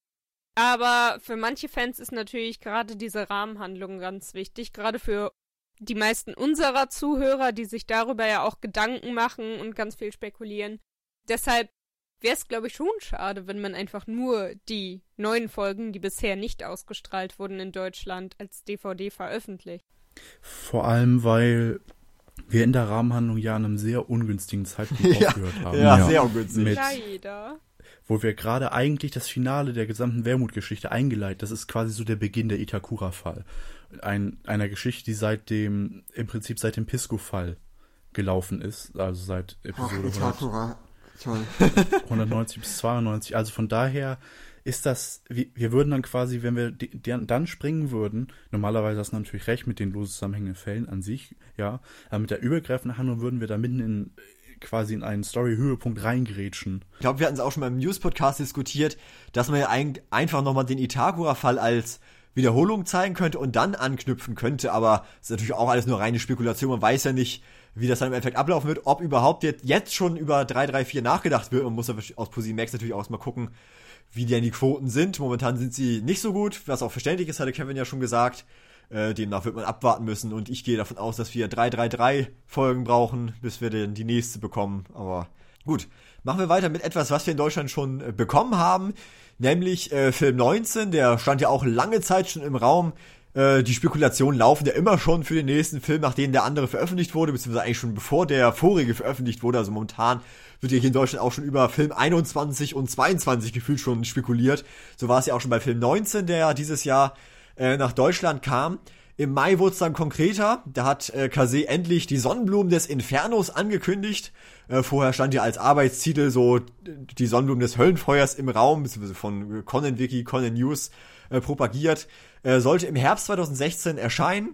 Aber für manche Fans ist natürlich gerade diese Rahmenhandlung ganz wichtig, gerade für die meisten unserer Zuhörer, die sich darüber ja auch Gedanken machen und ganz viel spekulieren. Deshalb wäre es, glaube ich, schon schade, wenn man einfach nur die neuen Folgen, die bisher nicht ausgestrahlt wurden in Deutschland, als D V D veröffentlicht. Vor allem, weil wir in der Rahmenhandlung ja an einem sehr ungünstigen Zeitpunkt ja, aufgehört haben. Ja, ja, sehr ungünstig. Mit, Leider. Wo wir gerade eigentlich das Finale der gesamten Wermut-Geschichte eingeleitet, das ist quasi so der Beginn der Itakura-Fall. Ein, einer Geschichte, die seit dem, im Prinzip seit dem Pisco-Fall gelaufen ist, also seit Episode Ach, Itakura. Toll. hundertneunzig bis zweiundneunzig, also von daher ist das, wir, wir würden dann quasi, wenn wir die, die, dann springen würden, normalerweise hast du natürlich recht mit den lose zusammenhängenden Fällen an sich, ja, aber mit der übergreifenden Handlung würden wir da mitten in quasi in einen Story-Höhepunkt reingerätschen. Ich glaube, wir hatten es auch schon beim News-Podcast diskutiert, dass man ja ein, einfach nochmal den Itakura-Fall als Wiederholung zeigen könnte und dann anknüpfen könnte, aber es ist natürlich auch alles nur reine Spekulation, man weiß ja nicht, wie das dann im Endeffekt ablaufen wird, ob überhaupt jetzt, jetzt schon über dreihundertvierunddreißig nachgedacht wird. Man muss ja aus ProSieben Max natürlich auch mal gucken, wie denn die Quoten sind. Momentan sind sie nicht so gut, was auch verständlich ist, hatte Kevin ja schon gesagt. Äh, demnach wird man abwarten müssen und ich gehe davon aus, dass wir dreihundertdreiunddreißig Folgen brauchen, bis wir denn die nächste bekommen. Aber gut, machen wir weiter mit etwas, was wir in Deutschland schon äh, bekommen haben, nämlich äh, Film neunzehn, der stand ja auch lange Zeit schon im Raum. Äh, die Spekulationen laufen ja immer schon für den nächsten Film, nachdem der andere veröffentlicht wurde, beziehungsweise eigentlich schon bevor der vorige veröffentlicht wurde. Also momentan wird ja hier in Deutschland auch schon über Film einundzwanzig und zweiundzwanzig gefühlt schon spekuliert. So war es ja auch schon bei Film neunzehn, der ja dieses Jahr äh, nach Deutschland kam. Im Mai wurde es dann konkreter. Da hat äh, Kazé endlich die Sonnenblumen des Infernos angekündigt. Äh, vorher stand ja als Arbeitstitel so die Sonnenblumen des Höllenfeuers im Raum, beziehungsweise von Conan Wiki, Conan News äh, propagiert. Äh, sollte im Herbst zweitausendsechzehn erscheinen.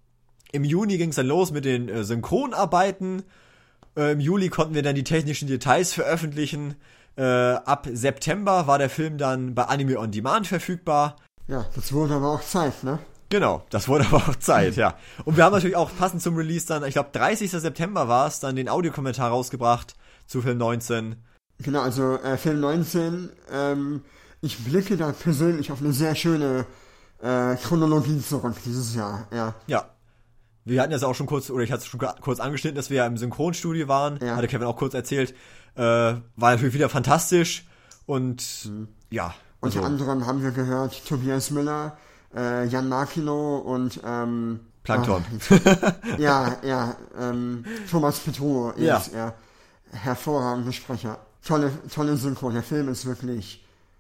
Im Juni ging es dann los mit den äh, Synchronarbeiten. Äh, Im Juli konnten wir dann die technischen Details veröffentlichen. Äh, ab September war der Film dann bei Anime On Demand verfügbar. Ja, das wurde aber auch Zeit, ne? Genau, das wurde aber auch Zeit, ja. Und wir haben natürlich auch passend zum Release dann, ich glaube dreißigsten September war es, dann den Audiokommentar rausgebracht zu Film neunzehn. Genau, also äh, Film neunzehn, ähm, ich blicke da persönlich auf eine sehr schöne äh, Chronologie zurück dieses Jahr, ja. Ja. Wir hatten das auch schon kurz, oder ich hatte es schon kurz angeschnitten, dass wir ja im Synchronstudio waren, ja. hatte Kevin auch kurz erzählt, äh, war natürlich wieder fantastisch und mhm. ja. Unter also, anderem haben wir gehört, Tobias Müller, äh, Jan Markino und ähm, Plankton. Ach, ja, ja, ähm, Thomas Petruo ja. ist er. Hervorragende Sprecher. Tolle, tolle Synchro. Der Film ist wirklich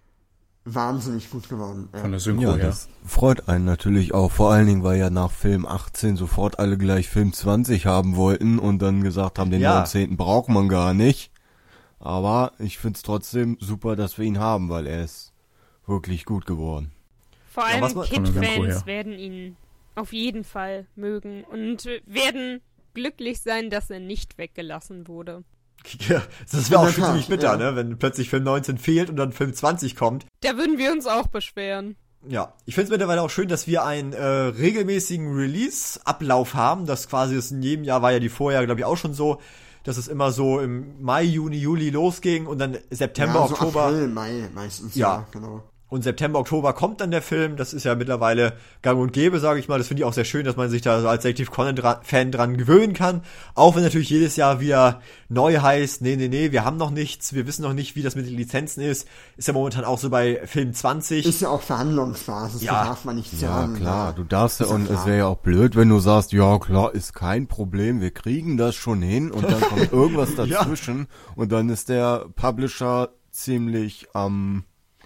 wahnsinnig gut geworden. Ja. Von der Synchro Ja, her. das freut einen natürlich auch. Vor allen Dingen, weil ja nach Film achtzehn sofort alle gleich Film zwanzig haben wollten und dann gesagt haben, den Ja. neunzehnten braucht man gar nicht. Aber ich find's trotzdem super, dass wir ihn haben, weil er ist wirklich gut geworden. Vor Ja, allem was man- Von der Synchro Kid-Fans her. werden ihn auf jeden Fall mögen und äh, werden glücklich sein, dass er nicht weggelassen wurde. Ja, das wäre auch In der schon Tat, ziemlich bitter, ja. ne, wenn plötzlich Film neunzehn fehlt und dann Film zwanzig kommt. Da würden wir uns auch beschweren. Ja, ich finde es mittlerweile auch schön, dass wir einen äh, regelmäßigen Release-Ablauf haben. Das quasi ist in jedem Jahr war ja die vorher, glaube ich, auch schon so, dass es immer so im Mai, Juni, Juli losging und dann September, ja, so Oktober. April, Mai meistens. Ja. Ja, genau. Und September, Oktober kommt dann der Film. Das ist ja mittlerweile gang und gäbe, sage ich mal. Das finde ich auch sehr schön, dass man sich da so als Detective Conan-Fan dran gewöhnen kann. Auch wenn natürlich jedes Jahr wieder neu heißt, nee, nee, nee, wir haben noch nichts. Wir wissen noch nicht, wie das mit den Lizenzen ist. Ist ja momentan auch so bei Film zwanzig. Ist ja auch Verhandlungsbasis, Ja. da darf man nicht Ja, sagen. klar, ja. du darfst ja, Ist ja und klar. es wäre ja auch blöd, wenn du sagst, ja klar, ist kein Problem, wir kriegen das schon hin und dann kommt irgendwas Ja. dazwischen und dann ist der Publisher ziemlich, ähm,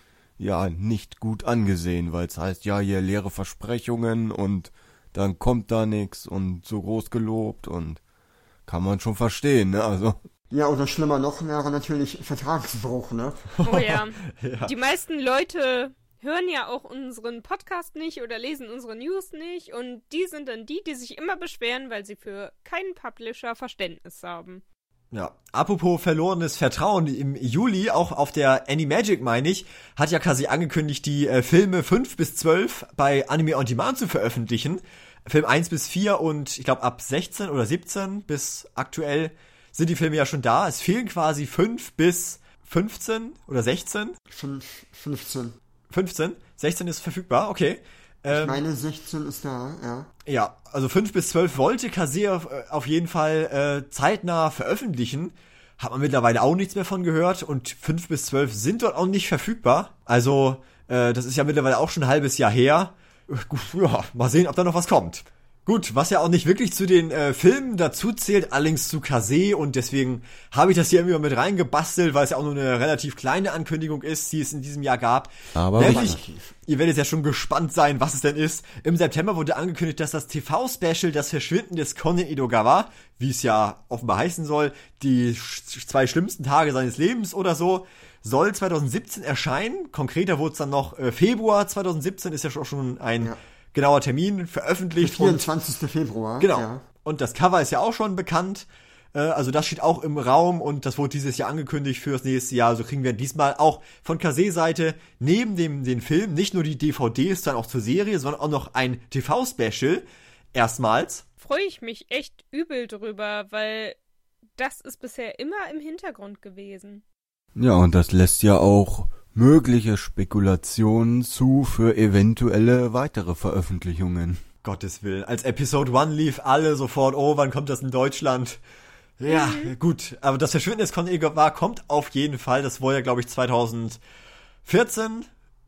ja, nicht gut angesehen, weil es heißt, ja, hier leere Versprechungen und dann kommt da nichts und so groß gelobt und kann man schon verstehen, ne, also. Ja, oder schlimmer noch wäre natürlich Vertragsbruch, ne? Oh ja. Ja. Die meisten Leute hören ja auch unseren Podcast nicht oder lesen unsere News nicht und die sind dann die, die sich immer beschweren, weil sie für keinen Publisher Verständnis haben. Ja, apropos verlorenes Vertrauen, im Juli, auch auf der Animagic, meine ich, hat ja quasi angekündigt, die äh, Filme fünf bis zwölf bei Anime On Demand zu veröffentlichen. Film eins bis vier und ich glaube ab sechzehn oder siebzehn bis aktuell sind die Filme ja schon da. Es fehlen quasi fünf bis fünfzehn oder sechzehn. Fünf, fünfzehn. fünfzehn? sechzehn ist verfügbar, okay. Ich Ähm, meine, sechzehn ist da, ja. Ja, also fünf bis zwölf wollte Kase auf, äh, auf jeden Fall äh, zeitnah veröffentlichen. Hat man mittlerweile auch nichts mehr von gehört. Und fünf bis zwölf sind dort auch nicht verfügbar. Also, äh, das ist ja mittlerweile auch schon ein halbes Jahr her. Äh, gut, ja, mal sehen, ob da noch was kommt. Gut, was ja auch nicht wirklich zu den äh, Filmen dazu zählt, allerdings zu Kase. Und deswegen habe ich das hier immer mit reingebastelt, weil es ja auch nur eine relativ kleine Ankündigung ist, die es in diesem Jahr gab. Aber Nämlich, relativ. ihr werdet ja schon gespannt sein, was es denn ist. Im September wurde angekündigt, dass das T V-Special Das Verschwinden des Konen Edogawa, wie es ja offenbar heißen soll, die sch- zwei schlimmsten Tage seines Lebens oder so, soll zwanzig siebzehn erscheinen. Konkreter wurde es dann noch äh, Februar zwanzig siebzehn, ist ja auch schon ein Ja. genauer Termin, veröffentlicht. Und, vierundzwanzigsten Februar. genau. Ja. Und das Cover ist ja auch schon bekannt. Äh, also das steht auch im Raum und das wurde dieses Jahr angekündigt für das nächste Jahr. Also kriegen wir diesmal auch von Kase-Seite neben dem den Film nicht nur die D V Ds dann auch zur Serie, sondern auch noch ein T V-Special. Erstmals. Freue ich mich echt übel drüber, weil das ist bisher immer im Hintergrund gewesen. Ja, und das lässt ja auch mögliche Spekulationen zu für eventuelle weitere Veröffentlichungen. Gottes Willen. Als Episode eins lief alle sofort, oh, wann kommt das in Deutschland? Ja, Mhm. gut. Aber das Verschwinden des Konen Edogawa kommt auf jeden Fall. Das wurde ja, glaube ich, zwanzig vierzehn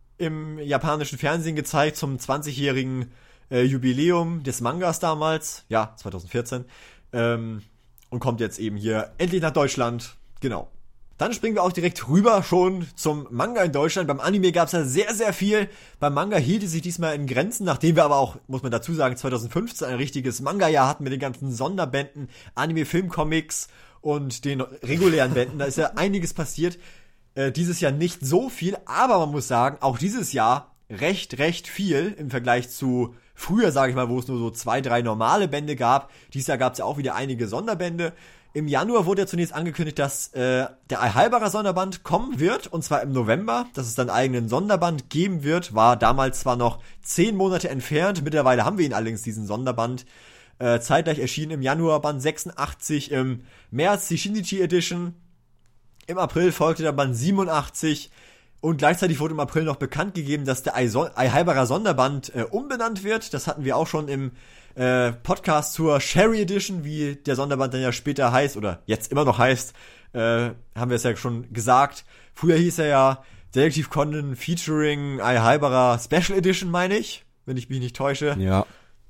im japanischen Fernsehen gezeigt zum zwanzigjährigen äh, Jubiläum des Mangas damals. Ja, zwanzig vierzehn. Ähm, und kommt jetzt eben hier endlich nach Deutschland. Genau. Dann springen wir auch direkt rüber schon zum Manga in Deutschland. Beim Anime gab es ja sehr, sehr viel. Beim Manga hielt es sich diesmal in Grenzen, nachdem wir aber auch, muss man dazu sagen, zwanzig fünfzehn ein richtiges Manga-Jahr hatten mit den ganzen Sonderbänden, Anime-Film-Comics und den regulären Bänden. Da ist ja einiges passiert. Äh, dieses Jahr nicht so viel, aber man muss sagen, auch dieses Jahr recht, recht viel im Vergleich zu früher, sage ich mal, wo es nur so zwei, drei normale Bände gab. Dieses Jahr gab es ja auch wieder einige Sonderbände. Im Januar wurde ja zunächst angekündigt, dass äh, der Alhalberer Sonderband kommen wird, und zwar im November, dass es dann einen eigenen Sonderband geben wird, war damals zwar noch zehn Monate entfernt, mittlerweile haben wir ihn allerdings, diesen Sonderband. Äh, zeitgleich erschienen im Januar Band sechsundachtzig, im März die Shinichi Edition, im April folgte der Band siebenundachtzig und gleichzeitig wurde im April noch bekannt gegeben, dass der Alhalberer Sonderband äh, umbenannt wird. Das hatten wir auch schon im äh, Podcast zur Sherry Edition, wie der Sonderband dann ja später heißt, oder jetzt immer noch heißt, äh, haben wir es ja schon gesagt. Früher hieß er ja Detektiv Conan featuring Alhalberer Special Edition, meine ich, wenn ich mich nicht täusche. Ja.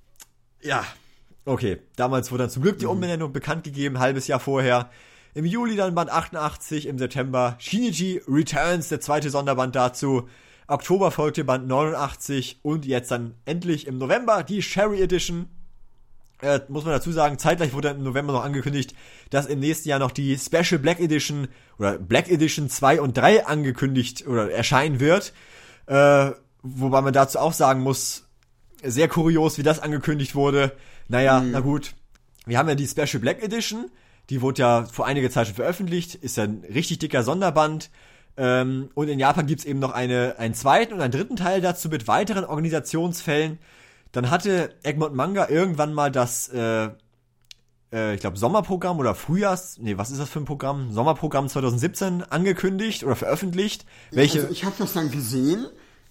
Ja, okay. Damals wurde dann zum Glück die Umbenennung bekannt gegeben, halbes Jahr vorher. Im Juli dann Band achtundachtzig, im September Shinichi Returns, der zweite Sonderband dazu. Oktober folgte Band neunundachtzig und jetzt dann endlich im November die Sherry Edition. Äh, muss man dazu sagen, zeitgleich wurde im November noch angekündigt, dass im nächsten Jahr noch die Special Black Edition oder Black Edition zwei und drei angekündigt oder erscheinen wird. Äh, wobei man dazu auch sagen muss, sehr kurios, wie das angekündigt wurde. Naja, mhm. na gut. Wir haben ja die Special Black Edition. Die wurde ja vor einiger Zeit schon veröffentlicht, ist ja ein richtig dicker Sonderband. Ähm, und in Japan gibt's eben noch eine, einen zweiten und einen dritten Teil dazu mit weiteren Organisationsfällen. Dann hatte Egmont Manga irgendwann mal das, äh, äh, ich glaube, Sommerprogramm oder Frühjahrs... Nee, was ist das für ein Programm? Sommerprogramm zwanzig siebzehn angekündigt oder veröffentlicht. Welche? Also ich habe das dann gesehen,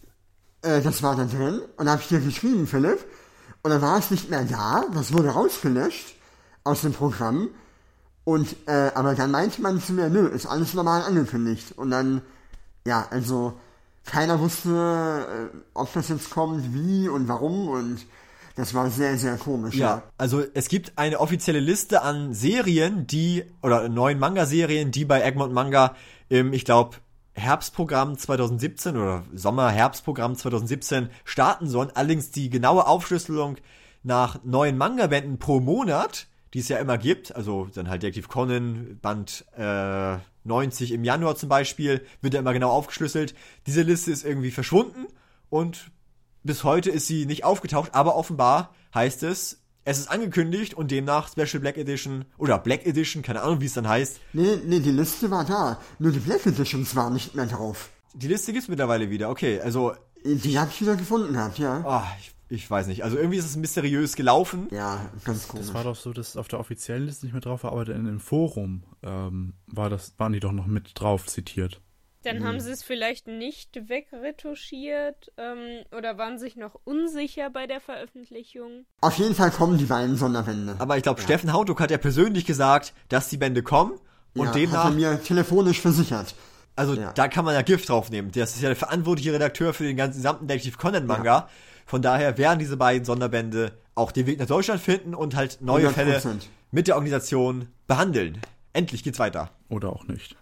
äh, das war da drin, und da habe ich dir geschrieben, Philipp, und dann war es nicht mehr da, das wurde rausgelöscht aus dem Programm. Und, äh, aber dann meinte man zu mir, nö, ist alles normal angekündigt. Und dann, ja, also, keiner wusste, äh, ob das jetzt kommt, wie und warum, und das war sehr, sehr komisch. Ja, ja. Also es gibt eine offizielle Liste an Serien, die, oder neuen Manga-Serien, die bei Egmont Manga im, ich glaube, Herbstprogramm zwanzig siebzehn oder Sommer-Herbstprogramm zwanzig siebzehn starten sollen. Allerdings die genaue Aufschlüsselung nach neuen Manga-Bänden pro Monat, die es ja immer gibt, also dann halt Detektiv Conan, Band äh, neunzig im Januar zum Beispiel, wird ja immer genau aufgeschlüsselt. Diese Liste ist irgendwie verschwunden und bis heute ist sie nicht aufgetaucht, aber offenbar heißt es, es ist angekündigt und demnach Special Black Edition oder Black Edition, keine Ahnung, wie es dann heißt. Nee, nee, die Liste war da, nur die Black Editions waren nicht mehr drauf. Die Liste gibt's mittlerweile wieder, okay, also... Die hab ich wieder gefunden gehabt, ja. Oh, ich, ich weiß nicht, also irgendwie ist es mysteriös gelaufen. Ja, ganz komisch. Das war doch so, dass auf der offiziellen Liste nicht mehr drauf war, aber in dem Forum ähm, war das, waren die doch noch mit drauf zitiert. Dann haben sie es vielleicht nicht wegretuschiert ähm, oder waren sich noch unsicher bei der Veröffentlichung. Auf jeden Fall kommen die beiden Sonderbände. Aber ich glaube, ja. Steffen Hautuk hat ja persönlich gesagt, dass die Bände kommen und ja, demnach... hat er mir telefonisch versichert. Also ja. da kann man ja Gift draufnehmen. Das ist ja der verantwortliche Redakteur für den ganzen gesamten Detektiv Conan Manga. Ja. Von daher werden diese beiden Sonderbände auch den Weg nach Deutschland finden und halt neue hundert Prozent. Fälle mit der Organisation behandeln. Endlich geht's weiter. Oder auch nicht.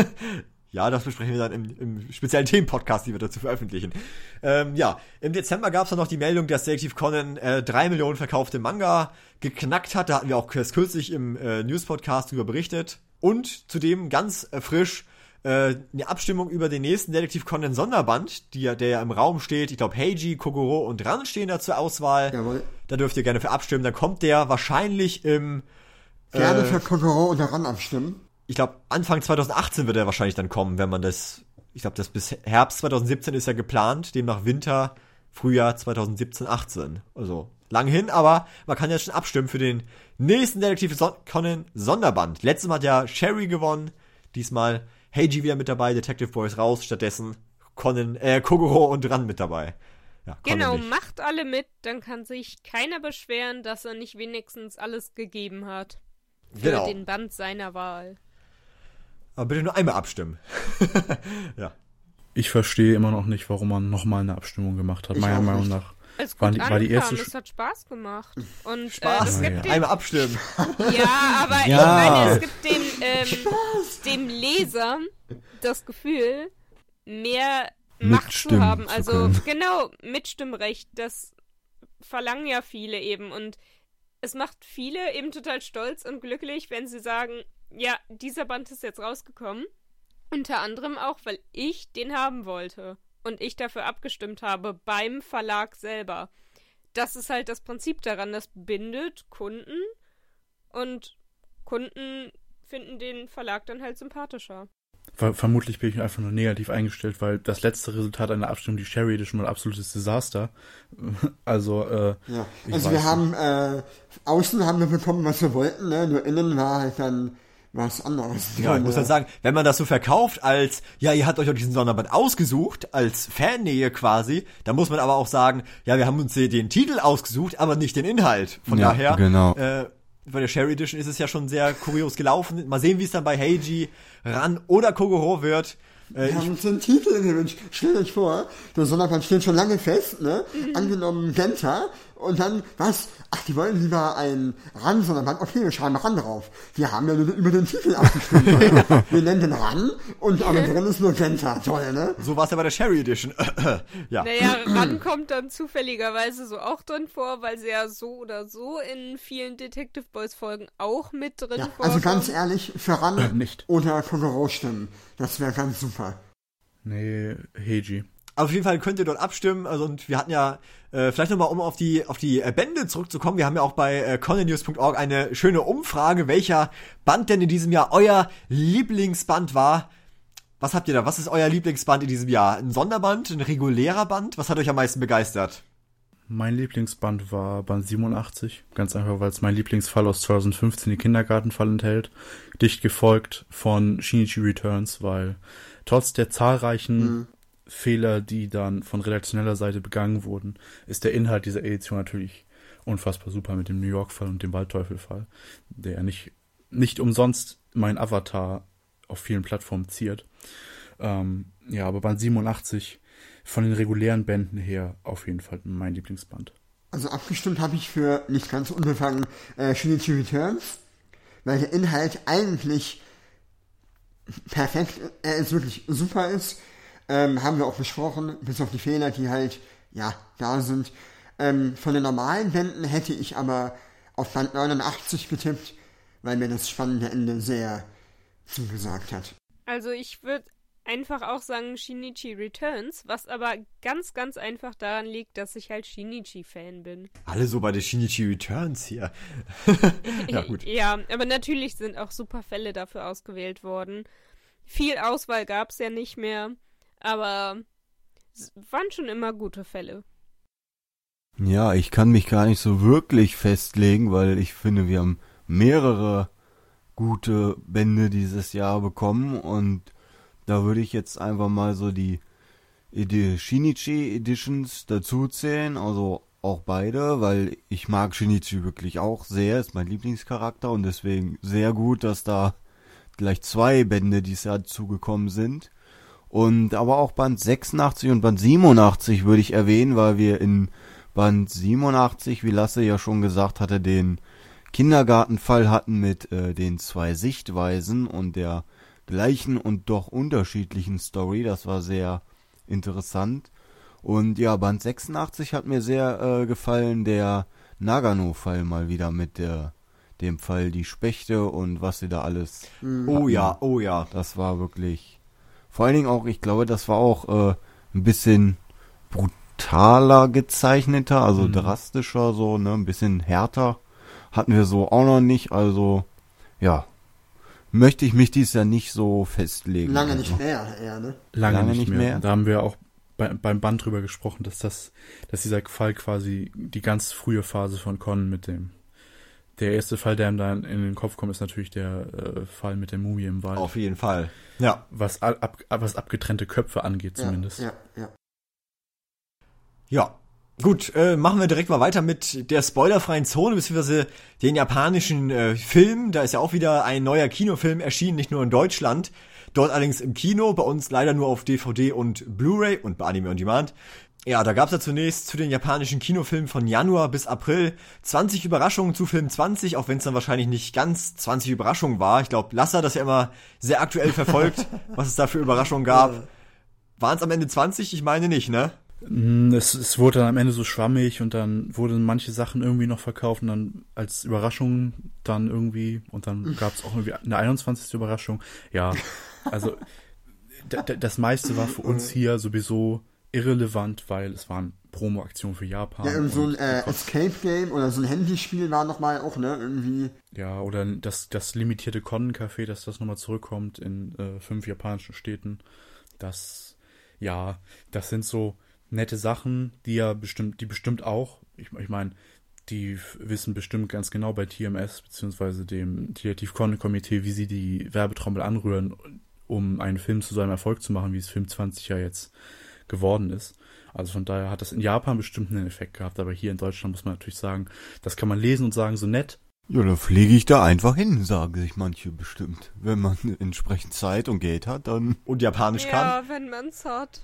Ja, das besprechen wir dann im, im speziellen Themenpodcast, die wir dazu veröffentlichen. Ähm, ja, im Dezember gab es dann noch die Meldung, dass Detektiv Conan äh, drei Millionen verkaufte Manga geknackt hat. Da hatten wir auch erst kürzlich im äh, News-Podcast drüber berichtet. Und zudem ganz äh, frisch äh, eine Abstimmung über den nächsten Detektiv Conan Sonderband, die ja, der ja im Raum steht. Ich glaube, Heiji, Kogoro und Ran stehen da zur Auswahl. Jawohl. Da dürft ihr gerne für abstimmen. Dann kommt der wahrscheinlich im... Gerne äh, für Kogoro und Ran abstimmen. Ich glaube, Anfang zwanzig achtzehn wird er wahrscheinlich dann kommen, wenn man das, ich glaube, das bis Herbst zwanzig siebzehn ist ja geplant, demnach Winter, Frühjahr zwanzig siebzehn achtzehn. Also lang hin, aber man kann jetzt schon abstimmen für den nächsten Detektiv Conan Sonderband. Letztes Mal hat ja Sherry gewonnen, diesmal Heiji wieder mit dabei, Detective Boys raus, stattdessen Conan, äh, Kogoro und Ran mit dabei. Ja, genau, nicht. Macht alle mit, dann kann sich keiner beschweren, dass er nicht wenigstens alles gegeben hat. Für Genau. den Band seiner Wahl. Aber bitte nur einmal abstimmen. Ja. Ich verstehe immer noch nicht, warum man nochmal eine Abstimmung gemacht hat. Ich Meiner auch Meinung nicht. nach Es war gut die, war ankam, die erste... es hat Spaß gemacht. Und, Spaß. Äh, es gibt Ja. den, Einmal abstimmen. ja, aber Ja. ich meine, es gibt den, ähm, dem Leser das Gefühl, mehr Macht zu Mitstimmen haben. zu Also können. genau, Mitstimmrecht, das verlangen ja viele eben. Und es macht viele eben total stolz und glücklich, wenn sie sagen, ja, dieser Band ist jetzt rausgekommen. Unter anderem auch, weil ich den haben wollte. Und ich dafür abgestimmt habe beim Verlag selber. Das ist halt das Prinzip daran, das bindet Kunden. Und Kunden finden den Verlag dann halt sympathischer. Ver- vermutlich bin ich einfach nur negativ eingestellt, weil das letzte Resultat einer Abstimmung, die Sherry Edition, war ein absolutes Desaster. Also, äh, Ja. ich Also weiß wir nicht. haben, äh, außen haben wir bekommen, was wir wollten, ne? Nur innen war halt dann was anderes. Ja, ich muss halt sagen, wenn man das so verkauft als, ja, ihr habt euch auch diesen Sonderband ausgesucht, als Fannähe quasi, dann muss man aber auch sagen, ja, wir haben uns den Titel ausgesucht, aber nicht den Inhalt. Von Ja, daher, genau. äh, bei der Sherry Edition ist es ja schon sehr kurios gelaufen. Mal sehen, wie es dann bei Heiji, Ran oder Kogoro wird. Äh, Wir ich, haben uns den Titel gewünscht. Stell euch vor, der Sonderband steht schon lange fest, ne? Angenommen Genta. Und dann, was? Ach, die wollen lieber ein Ran-Sonderband. Okay, wir schreiben Ran drauf. Wir haben ja nur über den Titel abgestimmt. Oder? Wir nennen den Ran und aber drin ist nur Genta. Toll, ne? so war es ja bei der Sherry Edition. ja. Naja, Ran kommt dann zufälligerweise so auch drin vor, weil sie ja so oder so in vielen Detective Boys Folgen auch mit drin Ja, vorkommt. also ganz ehrlich, für Ran Äh, nicht. oder Kogoro stimmen. Das wäre ganz super. Nee, Heiji. Auf jeden Fall könnt ihr dort abstimmen. Also und wir hatten ja äh, vielleicht nochmal, um auf die auf die äh, Bände zurückzukommen. Wir haben ja auch bei äh, conan-news punkt org eine schöne Umfrage, welcher Band denn in diesem Jahr euer Lieblingsband war. Was habt ihr da? Was ist euer Lieblingsband in diesem Jahr? Ein Sonderband, ein regulärer Band? Was hat euch am meisten begeistert? Mein Lieblingsband war Band siebenundachtzig. Ganz einfach, weil es mein Lieblingsfall aus zweitausendfünfzehn, den Kindergartenfall, enthält. Dicht gefolgt von Shinichi Returns, weil trotz der zahlreichen Mhm. Fehler, die dann von redaktioneller Seite begangen wurden, ist der Inhalt dieser Edition natürlich unfassbar super mit dem New York-Fall und dem Waldteufel-Fall, der ja nicht, nicht umsonst mein Avatar auf vielen Plattformen ziert. Ähm, ja, aber Band siebenundachtzig von den regulären Bänden her auf jeden Fall mein Lieblingsband. Also abgestimmt habe ich für nicht ganz unbefangen äh, Shinichi Returns, weil der Inhalt eigentlich perfekt, er ist wirklich super ist. Ähm, haben wir auch besprochen, bis auf die Fehler, die halt, ja, da sind. Ähm, von den normalen Bänden hätte ich aber auf Band neunundachtzig getippt, weil mir das spannende Ende sehr zugesagt hat. Also ich würde einfach auch sagen Shinichi Returns, was aber ganz, ganz einfach daran liegt, dass ich halt Shinichi-Fan bin. Alle so bei der Shinichi Returns hier. ja, gut. Ja, aber natürlich sind auch super Fälle dafür ausgewählt worden. Viel Auswahl gab es ja nicht mehr, aber es waren schon immer gute Fälle. Ja, ich kann mich gar nicht so wirklich festlegen, weil ich finde, wir haben mehrere gute Bände dieses Jahr bekommen und da würde ich jetzt einfach mal so die, die Shinichi Editions dazu zählen, also auch beide, weil ich mag Shinichi wirklich auch sehr, ist mein Lieblingscharakter und deswegen sehr gut, dass da gleich zwei Bände dieses Jahr zugekommen sind. Und aber auch Band sechsundachtzig und Band siebenundachtzig würde ich erwähnen, weil wir in Band siebenundachtzig, wie Lasse ja schon gesagt hatte, den Kindergartenfall hatten mit äh, den zwei Sichtweisen und der gleichen und doch unterschiedlichen Story. Das war sehr interessant. Und ja, Band sechsundachtzig hat mir sehr äh, gefallen, der Nagano-Fall mal wieder mit der dem Fall die Spechte und was sie da alles Oh ja, oh ja. das war wirklich, vor allen Dingen auch, ich glaube, das war auch äh, ein bisschen brutaler gezeichneter, also Mhm. drastischer, so, ne, ein bisschen härter. Hatten wir so auch noch nicht, also, ja, möchte ich mich dies Jahr nicht so festlegen. Lange also. nicht mehr, eher, ne? Lange, Lange nicht, nicht mehr. mehr. Da haben wir auch bei, beim Band drüber gesprochen, dass das, dass dieser Fall quasi die ganz frühe Phase von Conan mit dem. Der erste Fall, der ihm dann in den Kopf kommt, ist natürlich der äh, Fall mit der Mumie im Wald. Auf jeden Fall. Ja. Was, ab, was abgetrennte Köpfe angeht, zumindest. Ja, ja, ja. Ja. Gut, äh, machen wir direkt mal weiter mit der spoilerfreien Zone, beziehungsweise den japanischen äh, Film. Da ist ja auch wieder ein neuer Kinofilm erschienen, nicht nur in Deutschland. Dort allerdings im Kino, bei uns leider nur auf D V D und Blu-ray und bei Anime on Demand. Ja, da gab's ja zunächst zu den japanischen Kinofilmen von Januar bis April zwanzig Überraschungen zu Film zwanzig, auch wenn es dann wahrscheinlich nicht ganz zwanzig Überraschungen war. Ich glaube, Lasse hat das ja immer sehr aktuell verfolgt, was es da für Überraschungen gab. Waren es am Ende zwanzig? Ich meine nicht, ne? Mm, Es, es wurde dann am Ende so schwammig und dann wurden manche Sachen irgendwie noch verkauft und dann als Überraschung dann irgendwie und dann gab es auch irgendwie eine einundzwanzigste Überraschung. Ja, also d- d- das meiste war für uns hier sowieso irrelevant, weil es waren Promo-Aktion für Japan. Ja, irgend so ein und äh, Escape-Game oder so ein Handyspiel war nochmal auch, ne, irgendwie. Ja, oder das, das limitierte Con-Café, dass das nochmal zurückkommt in äh, fünf japanischen Städten. Das, ja, das sind so nette Sachen, die ja bestimmt, die bestimmt auch, ich, ich meine, die f- wissen bestimmt ganz genau bei T M S, beziehungsweise dem Creative Con Komitee, wie sie die Werbetrommel anrühren, um einen Film zu seinem Erfolg zu machen, wie es Film zwanzig ja jetzt geworden ist. Also von daher hat das in Japan bestimmt einen Effekt gehabt, aber hier in Deutschland muss man natürlich sagen, das kann man lesen und sagen, so nett. Ja, da fliege ich da einfach hin, sagen sich manche bestimmt. Wenn man entsprechend Zeit und Geld hat, dann... Und Japanisch kann. Ja, wenn man's hat.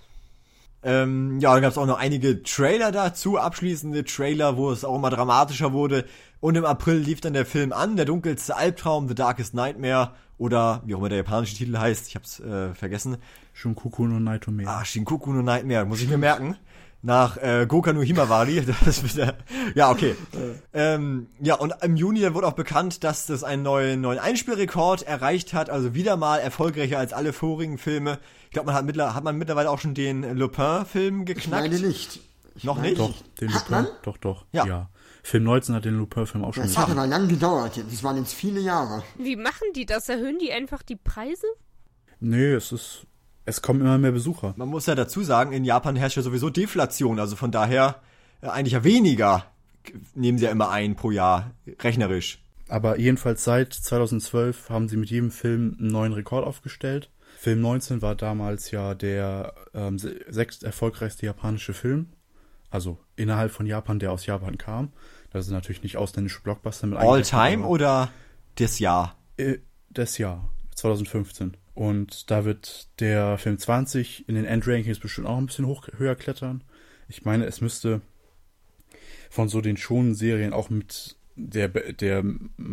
Ähm, ja, dann gab es auch noch einige Trailer dazu, abschließende Trailer, wo es auch immer dramatischer wurde. Und im April lief dann der Film an, Der dunkelste Albtraum, The Darkest Nightmare, oder wie auch immer der japanische Titel heißt, ich hab's äh, vergessen. Shunkoku no Naitome. Ah, Shinkoku no Nightmare, muss ich mir merken. Nach äh, Goka no Himawari. Das ist wieder, ja, okay. ähm, ja, und im Juni wurde auch bekannt, dass das einen neuen, neuen Einspielrekord erreicht hat, also wieder mal erfolgreicher als alle vorigen Filme. Ich glaube, man hat, mittler, hat man mittlerweile auch schon den Lupin-Film Ich geknackt. meine nicht. Ich Noch meine nicht? Doch, den Hat Lupin, man? doch, doch, Ja. ja. Film neunzehn hat den Lupin-Film auch schon Das hat gemacht. aber lang gedauert jetzt. Das waren jetzt viele Jahre. Wie machen die das? Erhöhen die einfach die Preise? Nee, es ist, es kommen immer mehr Besucher. Man muss ja dazu sagen, in Japan herrscht ja sowieso Deflation, also von daher äh, eigentlich ja weniger nehmen sie ja immer ein pro Jahr, rechnerisch. Aber jedenfalls seit zweitausendzwölf haben sie mit jedem Film einen neuen Rekord aufgestellt. Film neunzehn war damals ja der ähm, se- sechst erfolgreichste japanische Film. Also innerhalb von Japan, der aus Japan kam. Das sind natürlich nicht ausländische Blockbuster mit All eingerechnet, time aber, oder das Jahr? äh, das Jahr, zweitausendfünfzehn. Und da wird der Film zwanzig in den Endrankings bestimmt auch ein bisschen hoch, höher klettern. Ich meine, es müsste von so den schonen Serien auch mit der, der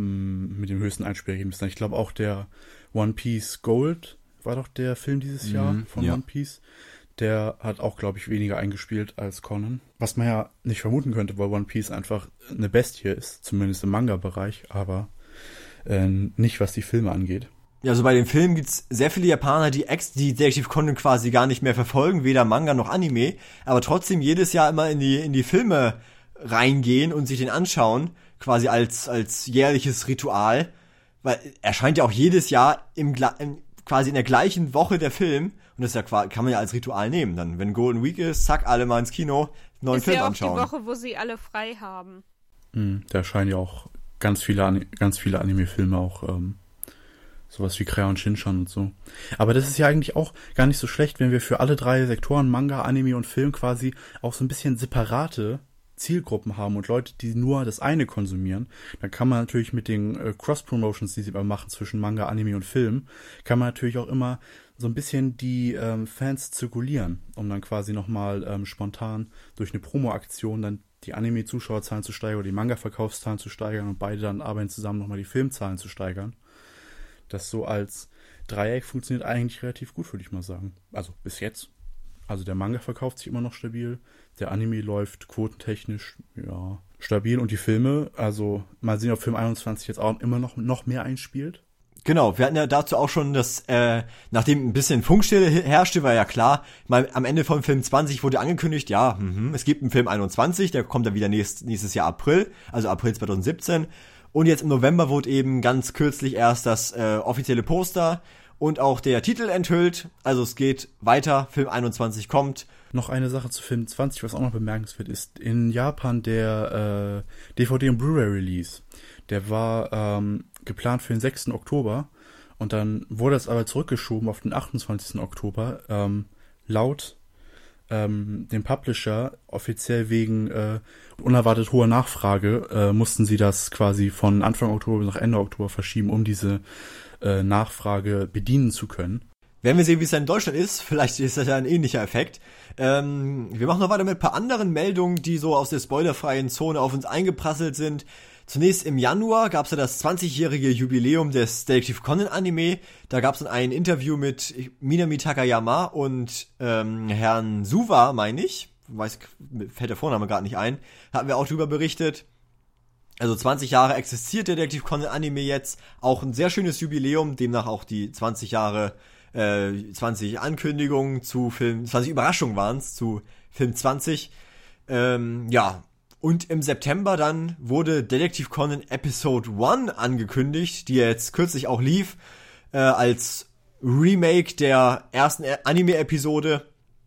mm, mit dem höchsten Einspielergebnis sein. Ich glaube auch der One Piece Gold war doch der Film dieses Jahr Mhm, von ja. One Piece. Der hat auch, glaube ich, weniger eingespielt als Conan. Was man ja nicht vermuten könnte, weil One Piece einfach eine Bestie ist, zumindest im Manga-Bereich, aber äh, nicht, was die Filme angeht. Ja, also bei den Filmen gibt's sehr viele Japaner, die ex die Detective Conan quasi gar nicht mehr verfolgen, weder Manga noch Anime, aber trotzdem jedes Jahr immer in die in die Filme reingehen und sich den anschauen, quasi als als jährliches Ritual, weil erscheint ja auch jedes Jahr im, gla- im quasi in der gleichen Woche der Film und das ist ja quasi, kann man ja als Ritual nehmen. Dann, wenn Golden Week ist, zack, alle mal ins Kino, neuen Ist Film ja auch anschauen. die Woche, wo sie alle frei haben. Mhm, da erscheinen ja auch ganz viele Ani- ganz viele Anime-Filme auch ähm, sowas wie Crayon Shinchan und so. Aber das ist ja eigentlich auch gar nicht so schlecht, wenn wir für alle drei Sektoren, Manga, Anime und Film, quasi auch so ein bisschen separate Zielgruppen haben und Leute, die nur das eine konsumieren. Dann kann man natürlich mit den äh, Cross-Promotions, die sie immer machen zwischen Manga, Anime und Film, kann man natürlich auch immer so ein bisschen die ähm, Fans zirkulieren, um dann quasi nochmal ähm, spontan durch eine Promo-Aktion dann die Anime-Zuschauerzahlen zu steigern oder die Manga-Verkaufszahlen zu steigern und beide dann arbeiten zusammen nochmal die Filmzahlen zu steigern. Das so als Dreieck funktioniert eigentlich relativ gut, würde ich mal sagen. Also bis jetzt. Also der Manga verkauft sich immer noch stabil, der Anime läuft quotentechnisch, ja, stabil und die Filme, also mal sehen, ob Film einundzwanzig jetzt auch immer noch, noch mehr einspielt. Genau, wir hatten ja dazu auch schon das, äh, nachdem ein bisschen Funkstille herrschte, war ja klar, mal am Ende von Film zwanzig wurde angekündigt, ja, mhm, es gibt einen Film einundzwanzig, der kommt dann wieder nächst, nächstes Jahr April, also April zweitausendsiebzehn. Und jetzt im November wurde eben ganz kürzlich erst das äh, offizielle Poster und auch der Titel enthüllt. Also es geht weiter, Film einundzwanzig kommt. Noch eine Sache zu Film zwanzig, was auch noch bemerkenswert ist. In Japan der äh, D V D- und Blu-ray-Release, der war ähm, geplant für den sechsten Oktober und dann wurde es aber zurückgeschoben auf den achtundzwanzigsten Oktober, ähm, laut ähm, dem Publisher, offiziell wegen äh, unerwartet hoher Nachfrage, äh, mussten sie das quasi von Anfang Oktober bis nach Ende Oktober verschieben, um diese äh, Nachfrage bedienen zu können. Werden wir sehen, wie es dann in Deutschland ist. Vielleicht ist das ja ein ähnlicher Effekt. Ähm, wir machen noch weiter mit ein paar anderen Meldungen, die so aus der spoilerfreien Zone auf uns eingeprasselt sind. Zunächst im Januar gab es ja das zwanzigjährige Jubiläum des Detective Conan Anime. Da gab es dann ein Interview mit Minami Takayama und ähm, Herrn Suwa, meine ich. Weiß, fällt der Vorname gerade nicht ein. Hatten wir auch drüber berichtet. Also zwanzig Jahre existiert der Detective Conan Anime jetzt. Auch ein sehr schönes Jubiläum. Demnach auch die zwanzig Jahre, äh, zwanzig Ankündigungen zu Film, zwanzig Überraschungen waren es zu Film zwanzig. Ähm, ja, und im September dann wurde Detective Conan Episode eins angekündigt, die jetzt kürzlich auch lief, äh, als Remake der ersten Anime-Episode.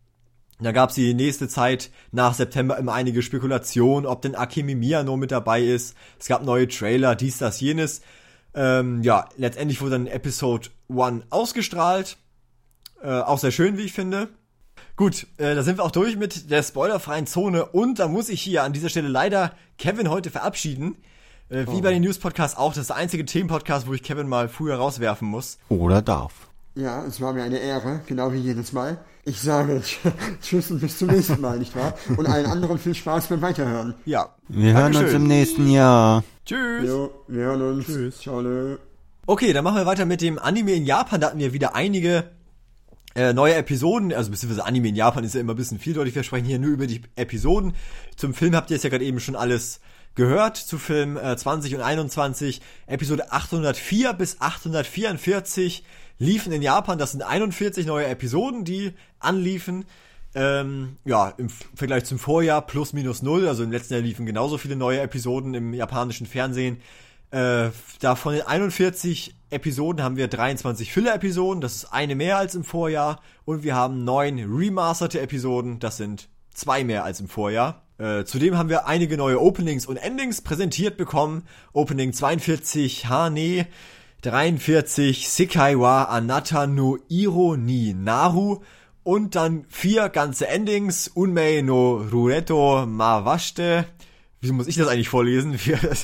Da gab es die nächste Zeit nach September immer einige Spekulationen, ob denn Akemi Miyano mit dabei ist. Es gab neue Trailer, dies, das, jenes. Ähm, ja, letztendlich wurde dann Episode eins ausgestrahlt. Äh, auch sehr schön, wie ich finde. Gut, äh, da sind wir auch durch mit der spoilerfreien Zone. Und da muss ich hier an dieser Stelle leider Kevin heute verabschieden. Äh, wie oh. bei den News-Podcasts auch. Das ist der einzige Themenpodcast, wo ich Kevin mal früher rauswerfen muss. Oder darf. Ja, es war mir eine Ehre, genau wie jedes Mal. Ich sage tschüss und bis zum nächsten Mal, nicht wahr? Und allen anderen viel Spaß beim Weiterhören. Ja. Wir hören Dankeschön. uns im nächsten Jahr. Tschüss. Jo, wir hören uns. Tschüss. Ciao. Ne. Okay, dann machen wir weiter mit dem Anime in Japan. Da hatten wir wieder einige äh, neue Episoden. Also beziehungsweise Anime in Japan ist ja immer ein bisschen vieldeutig. Wir sprechen hier nur über die Episoden. Zum Film habt ihr jetzt ja gerade eben schon alles gehört. Zu Film äh, zwanzig und einundzwanzig. Episode achthundertvier bis achthundertvierundvierzig liefen in Japan. Das sind einundvierzig neue Episoden, die anliefen. Ähm, ja, im Vergleich zum Vorjahr plus minus null. Also im letzten Jahr liefen genauso viele neue Episoden im japanischen Fernsehen. Äh, da von den einundvierzig Episoden haben wir dreiundzwanzig Filler-Episoden. Das ist eine mehr als im Vorjahr. Und wir haben neun remasterte Episoden. Das sind zwei mehr als im Vorjahr. Äh, zudem haben wir einige neue Openings und Endings präsentiert bekommen. Opening zweiundvierzig, Hane. dreiundvierzig, Sekai wa Anata no Iro ni Naru und dann vier ganze Endings, Unmei no Rureto Mawashite. Wie muss ich das eigentlich vorlesen,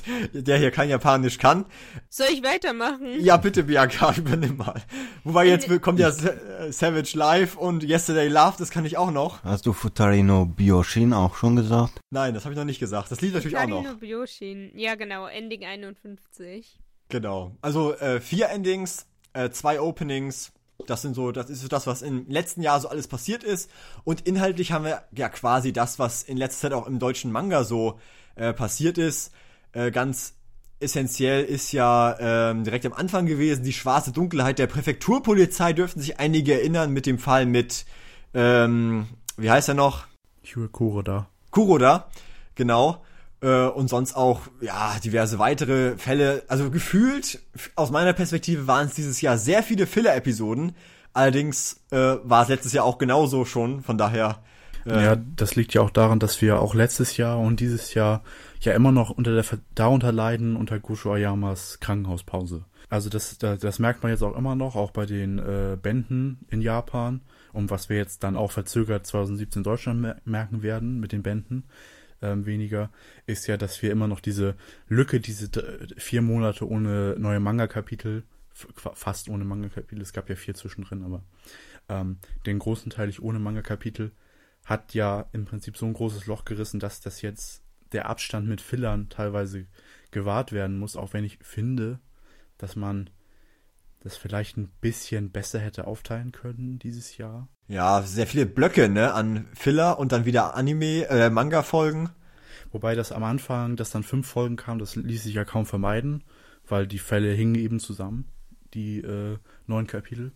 der hier kein Japanisch kann? Soll ich weitermachen? Ja, bitte, Bianca, übernimm mal. Wobei jetzt kommt ja Savage Life und Yesterday Love, das kann ich auch noch. Hast du Futari no Bioshin auch schon gesagt? Nein, das habe ich noch nicht gesagt. Das Lied natürlich Futari auch noch. no Bioshin. Ja, genau, Ending einundfünfzig. Genau. Also äh, vier Endings, äh, zwei Openings. Das sind so, das ist so das, was im letzten Jahr so alles passiert ist. Und inhaltlich haben wir ja quasi das, was in letzter Zeit auch im deutschen Manga so äh, passiert ist. Äh, ganz essentiell ist ja ähm, direkt am Anfang gewesen die schwarze Dunkelheit der Präfekturpolizei. Dürften sich einige erinnern mit dem Fall mit, ähm, wie heißt er noch? Kuroda. Kuroda, genau. Und sonst auch, ja, diverse weitere Fälle. Also gefühlt, aus meiner Perspektive waren es dieses Jahr sehr viele Filler-Episoden. Allerdings äh, war es letztes Jahr auch genauso schon, von daher... Äh, ja, das liegt ja auch daran, dass wir auch letztes Jahr und dieses Jahr ja immer noch unter der darunter leiden unter Gosho Ayamas Krankenhauspause. Also das, das, das merkt man jetzt auch immer noch, auch bei den äh, Bänden in Japan. Und was wir jetzt dann auch verzögert zwanzig siebzehn in Deutschland mer- merken werden mit den Bänden. Ähm, weniger, ist ja, dass wir immer noch diese Lücke, diese d- vier Monate ohne neue Manga-Kapitel, f- fast ohne Manga-Kapitel, es gab ja vier zwischendrin, aber ähm, den großen Teil ich ohne Manga-Kapitel hat ja im Prinzip so ein großes Loch gerissen, dass das jetzt der Abstand mit Fillern teilweise gewahrt werden muss, auch wenn ich finde, dass man das vielleicht ein bisschen besser hätte aufteilen können dieses Jahr. Ja, sehr viele Blöcke, ne, an Filler und dann wieder Anime, äh, Manga-Folgen. Wobei das am Anfang, dass dann fünf Folgen kamen, das ließ sich ja kaum vermeiden, weil die Fälle hingen eben zusammen, die äh, neun Kapitel.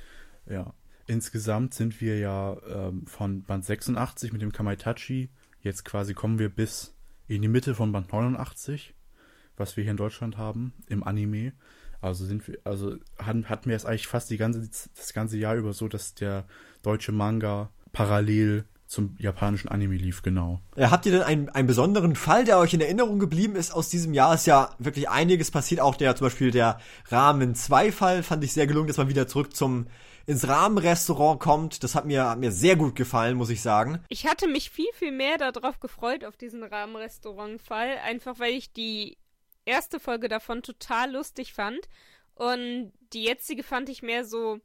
Ja, insgesamt sind wir ja ähm, von Band sechsundachtzig mit dem Kamaitachi, jetzt quasi kommen wir bis in die Mitte von Band neunundachtzig, was wir hier in Deutschland haben, im Anime. Also sind wir, also hatten, hatten wir es eigentlich fast die ganze, das ganze Jahr über so, dass der deutsche Manga parallel zum japanischen Anime lief, genau. Äh, habt ihr denn einen, einen besonderen Fall, der euch in Erinnerung geblieben ist aus diesem Jahr? Ist ja wirklich einiges passiert, auch der, zum Beispiel der Ramen zwei Fall fand ich sehr gelungen, dass man wieder zurück zum, ins Ramen-Restaurant kommt. Das hat mir, hat mir sehr gut gefallen, muss ich sagen. Ich hatte mich viel, viel mehr darauf gefreut, auf diesen Ramen-Restaurant-Fall, einfach weil ich die erste Folge davon total lustig fand und die jetzige fand ich mehr so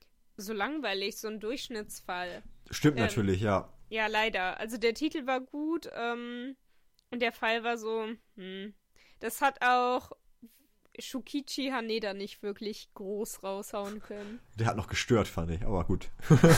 so langweilig, so ein Durchschnittsfall. Stimmt ähm, natürlich, ja. Ja, leider. Also der Titel war gut ähm, und der Fall war so, hm. Das hat auch Shukichi Haneda nicht wirklich groß raushauen können. Der hat noch gestört, fand ich, aber gut.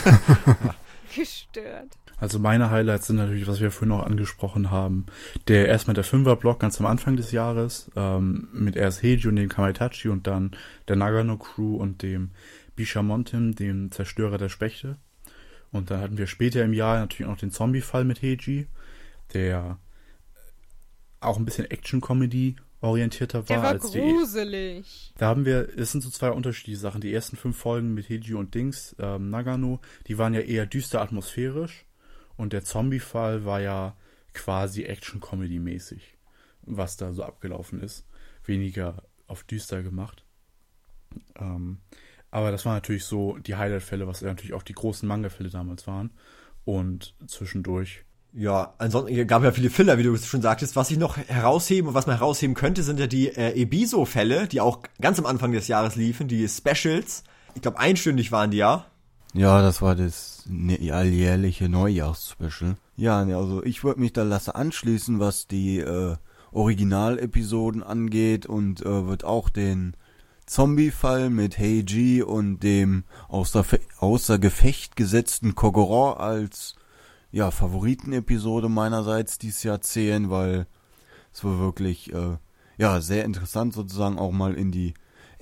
Gestört. Also meine Highlights sind natürlich, was wir vorhin noch angesprochen haben. Der erstmal der Fünfer-Block ganz am Anfang des Jahres, ähm, mit erst Heiji und dem Kamaitachi und dann der Nagano-Crew und dem Bishamonten, dem Zerstörer der Spechte. Und dann hatten wir später im Jahr natürlich noch den Zombie-Fall mit Heiji. der auch ein bisschen Action-Comedy orientierter war. Der war als gruselig. Die, da haben wir, es sind so zwei unterschiedliche Sachen. Die ersten fünf Folgen mit Heiji und Dings, ähm, Nagano, die waren ja eher düster atmosphärisch und der Zombie-Fall war ja quasi Action-Comedy-mäßig, was da so abgelaufen ist. Weniger auf düster gemacht. Ähm, aber das waren natürlich so die Highlight-Fälle, was ja natürlich auch die großen Manga-Fälle damals waren. Und zwischendurch. Ja, ansonsten gab ja viele Filler, wie du schon sagtest. Was ich noch herausheben und was man herausheben könnte, sind ja die äh, Ebiso-Fälle, die auch ganz am Anfang des Jahres liefen, die Specials. Ich glaube, einstündig waren die ja. Ja, das war das ne, alljährliche Neujahrsspecial. Ja, ne, also ich würde mich da Lasse anschließen, was die äh, Originalepisoden angeht und äh, wird auch den Zombie-Fall mit Heiji und dem außer, außer Gefecht gesetzten Kogoro als ja Favoritenepisode meinerseits dieses Jahr zählen, weil es war wirklich äh, ja sehr interessant sozusagen auch mal in die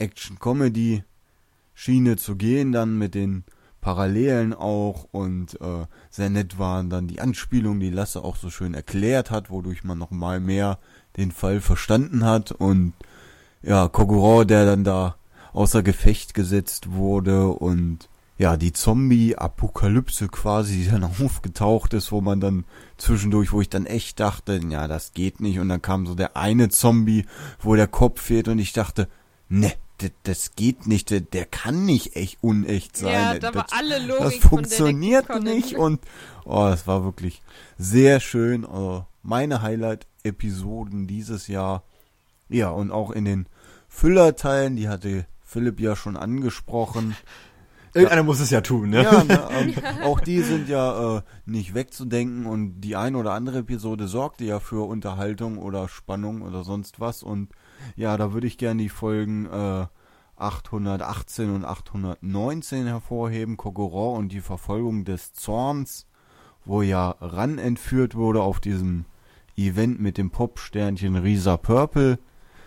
Action-Comedy-Schiene zu gehen, dann mit den Parallelen auch und äh, sehr nett waren dann die Anspielungen, die Lasse auch so schön erklärt hat, wodurch man noch mal mehr den Fall verstanden hat und ja, Kogoro, der dann da außer Gefecht gesetzt wurde und ja, die Zombie-Apokalypse quasi, die dann aufgetaucht ist, wo man dann zwischendurch, wo ich dann echt dachte, ja, das geht nicht und dann kam so der eine Zombie, wo der Kopf fehlt und ich dachte, ne, das, das geht nicht, der, der kann nicht echt unecht sein. Ja, da war das, alle Logik das von funktioniert Detective Conan. nicht und oh, es war wirklich sehr schön. Also meine Highlight-Episoden dieses Jahr. Ja, und auch in den Füllerteilen, die hatte Philipp ja schon angesprochen. Irgendeiner muss es ja tun, ne? Ja, ne, ähm, auch die sind ja äh, nicht wegzudenken und die eine oder andere Episode sorgte ja für Unterhaltung oder Spannung oder sonst was und ja, da würde ich gerne die Folgen äh, achthundertachtzehn und achthundertneunzehn hervorheben, Kogoro und die Verfolgung des Zorns, wo ja Ran entführt wurde auf diesem Event mit dem Popsternchen Risa Purple.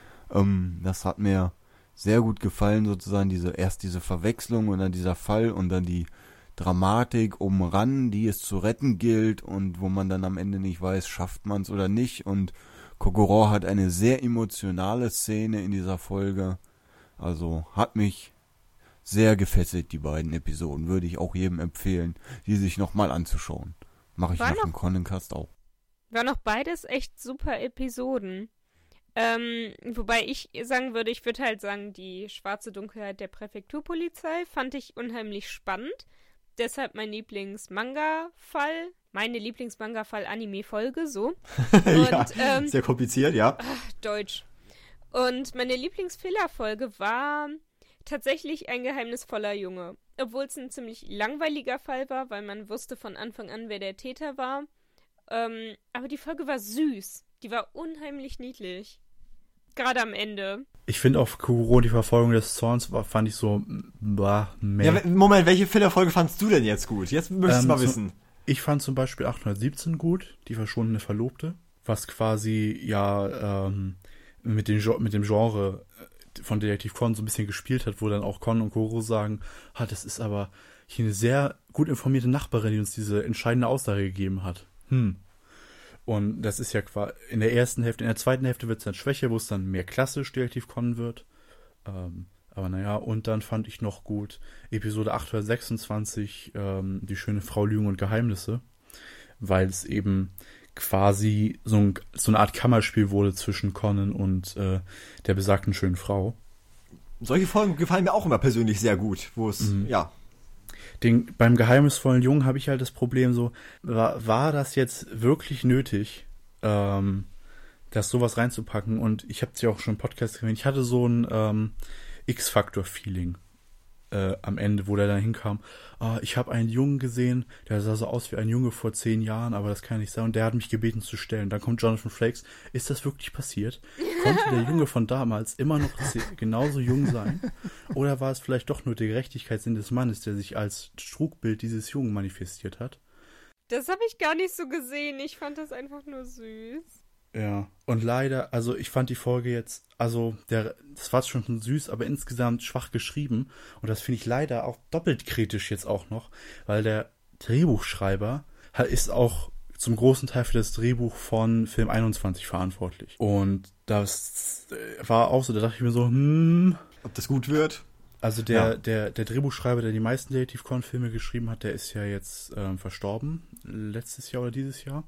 Ähm, das hat mir sehr gut gefallen, sozusagen diese erst diese Verwechslung und dann dieser Fall und dann die Dramatik um Ran, die es zu retten gilt und wo man dann am Ende nicht weiß, schafft man es oder nicht. Und Kogoro hat eine sehr emotionale Szene in dieser Folge. Also hat mich sehr gefesselt, die beiden Episoden. Würde ich auch jedem empfehlen, die sich nochmal anzuschauen. Mache ich War nach noch- dem Conencast auch. War noch beides echt super Episoden. Ähm, wobei ich sagen würde, ich würde halt sagen, die schwarze Dunkelheit der Präfekturpolizei fand ich unheimlich spannend. Deshalb mein Lieblings-Manga-Fall, meine Lieblings-Manga-Fall-Anime-Folge, so. ja, Und, ähm, sehr kompliziert, ja. Deutsch. Und meine Lieblingsfehlerfolge war tatsächlich ein geheimnisvoller Junge. Obwohl es ein ziemlich langweiliger Fall war, weil man wusste von Anfang an, wer der Täter war. Ähm, aber die Folge war süß. Die war unheimlich niedlich. Gerade am Ende. Ich finde auch Kogoro, die Verfolgung des Zorns, war, fand ich so, bah, meh. Ja, Moment, welche Fillerfolge fandst du denn jetzt gut? Jetzt möchte ich Ähm, mal so- wissen. Ich fand zum Beispiel achthundertsiebzehn gut, die verschwundene Verlobte, was quasi ja ähm, mit, den, Gen- mit dem Genre äh, von Detektiv Conan so ein bisschen gespielt hat, wo dann auch Conan und Kogoro sagen, ah, das ist aber hier eine sehr gut informierte Nachbarin, die uns diese entscheidende Aussage gegeben hat. Hm. Und das ist ja quasi in der ersten Hälfte, in der zweiten Hälfte wird es dann schwächer, wo es dann mehr klassisch Detektiv Conan wird. Ähm, aber naja, und dann fand ich noch gut Episode achthundertsechsundzwanzig, ähm, die schöne Frau Lügen und Geheimnisse, weil es eben quasi so, ein, so eine Art Kammerspiel wurde zwischen Conan und äh, der besagten schönen Frau. Solche Folgen gefallen mir auch immer persönlich sehr gut, wo es, Mhm. ja, Den, beim geheimnisvollen Jungen habe ich halt das Problem so, war, war das jetzt wirklich nötig, ähm, das sowas reinzupacken? Und ich habe es ja auch schon im Podcast erwähnt, ich hatte so ein ähm, X-Factor-Feeling äh, am Ende, wo der dann hinkam. Ah, ich habe einen Jungen gesehen, der sah so aus wie ein Junge vor zehn Jahren, aber das kann nicht sein. Und der hat mich gebeten zu stellen. Dann kommt Jonathan Frakes. Ist das wirklich passiert? Konnte der Junge von damals immer noch ze- genauso jung sein? Oder war es vielleicht doch nur der Gerechtigkeitssinn des Mannes, der sich als Trugbild dieses Jungen manifestiert hat? Das habe ich gar nicht so gesehen. Ich fand das einfach nur süß. Ja, und leider, also ich fand die Folge jetzt, also der, das war schon süß, aber insgesamt schwach geschrieben. Und das finde ich leider auch doppelt kritisch jetzt auch noch, weil der Drehbuchschreiber hat- ist auch zum großen Teil für das Drehbuch von Film einundzwanzig verantwortlich. Und das war auch so, da dachte ich mir so, hm... Ob das gut wird? Also der, ja. der, der Drehbuchschreiber, der die meisten Detective Conan-Filme geschrieben hat, der ist ja jetzt ähm, verstorben, letztes Jahr oder dieses Jahr.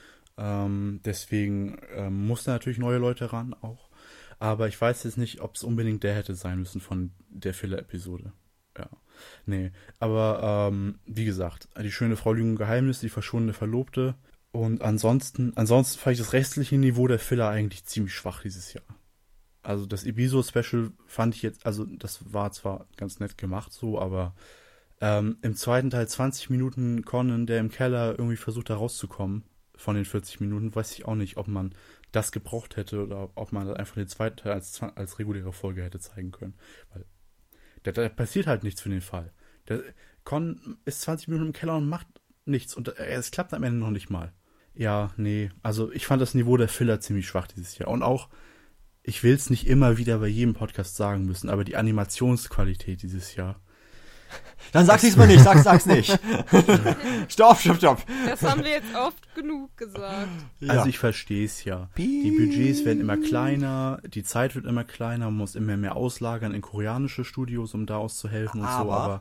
Ähm, deswegen ähm, mussten natürlich neue Leute ran auch. Aber ich weiß jetzt nicht, ob es unbedingt der hätte sein müssen von der Filler-Episode. Ja, nee. Aber ähm, wie gesagt, die schöne Frau Lügen und Geheimnis, die verschwundene Verlobte. Und ansonsten, ansonsten fand ich das restliche Niveau der Filler eigentlich ziemlich schwach dieses Jahr. Also das Episode-Special fand ich jetzt, also das war zwar ganz nett gemacht so, aber ähm, im zweiten Teil zwanzig Minuten Conan, der im Keller irgendwie versucht da rauszukommen von den vierzig Minuten, weiß ich auch nicht, ob man das gebraucht hätte oder ob man einfach den zweiten Teil als, als reguläre Folge hätte zeigen können. Weil da, da passiert halt nichts für den Fall. Der Conan ist zwanzig Minuten im Keller und macht nichts und es klappt am Ende noch nicht mal. Ja, nee, also ich fand das Niveau der Filler ziemlich schwach dieses Jahr und auch ich will es nicht immer wieder bei jedem Podcast sagen müssen, aber die Animationsqualität dieses Jahr. Dann sag's diesmal nicht, sag's, sag's nicht. Stopp, stopp, stopp. Das haben wir jetzt oft genug gesagt. Ja. Also ich verstehe es ja. Die Budgets werden immer kleiner, die Zeit wird immer kleiner, man muss immer mehr auslagern in koreanische Studios, um da auszuhelfen und aber, so, aber...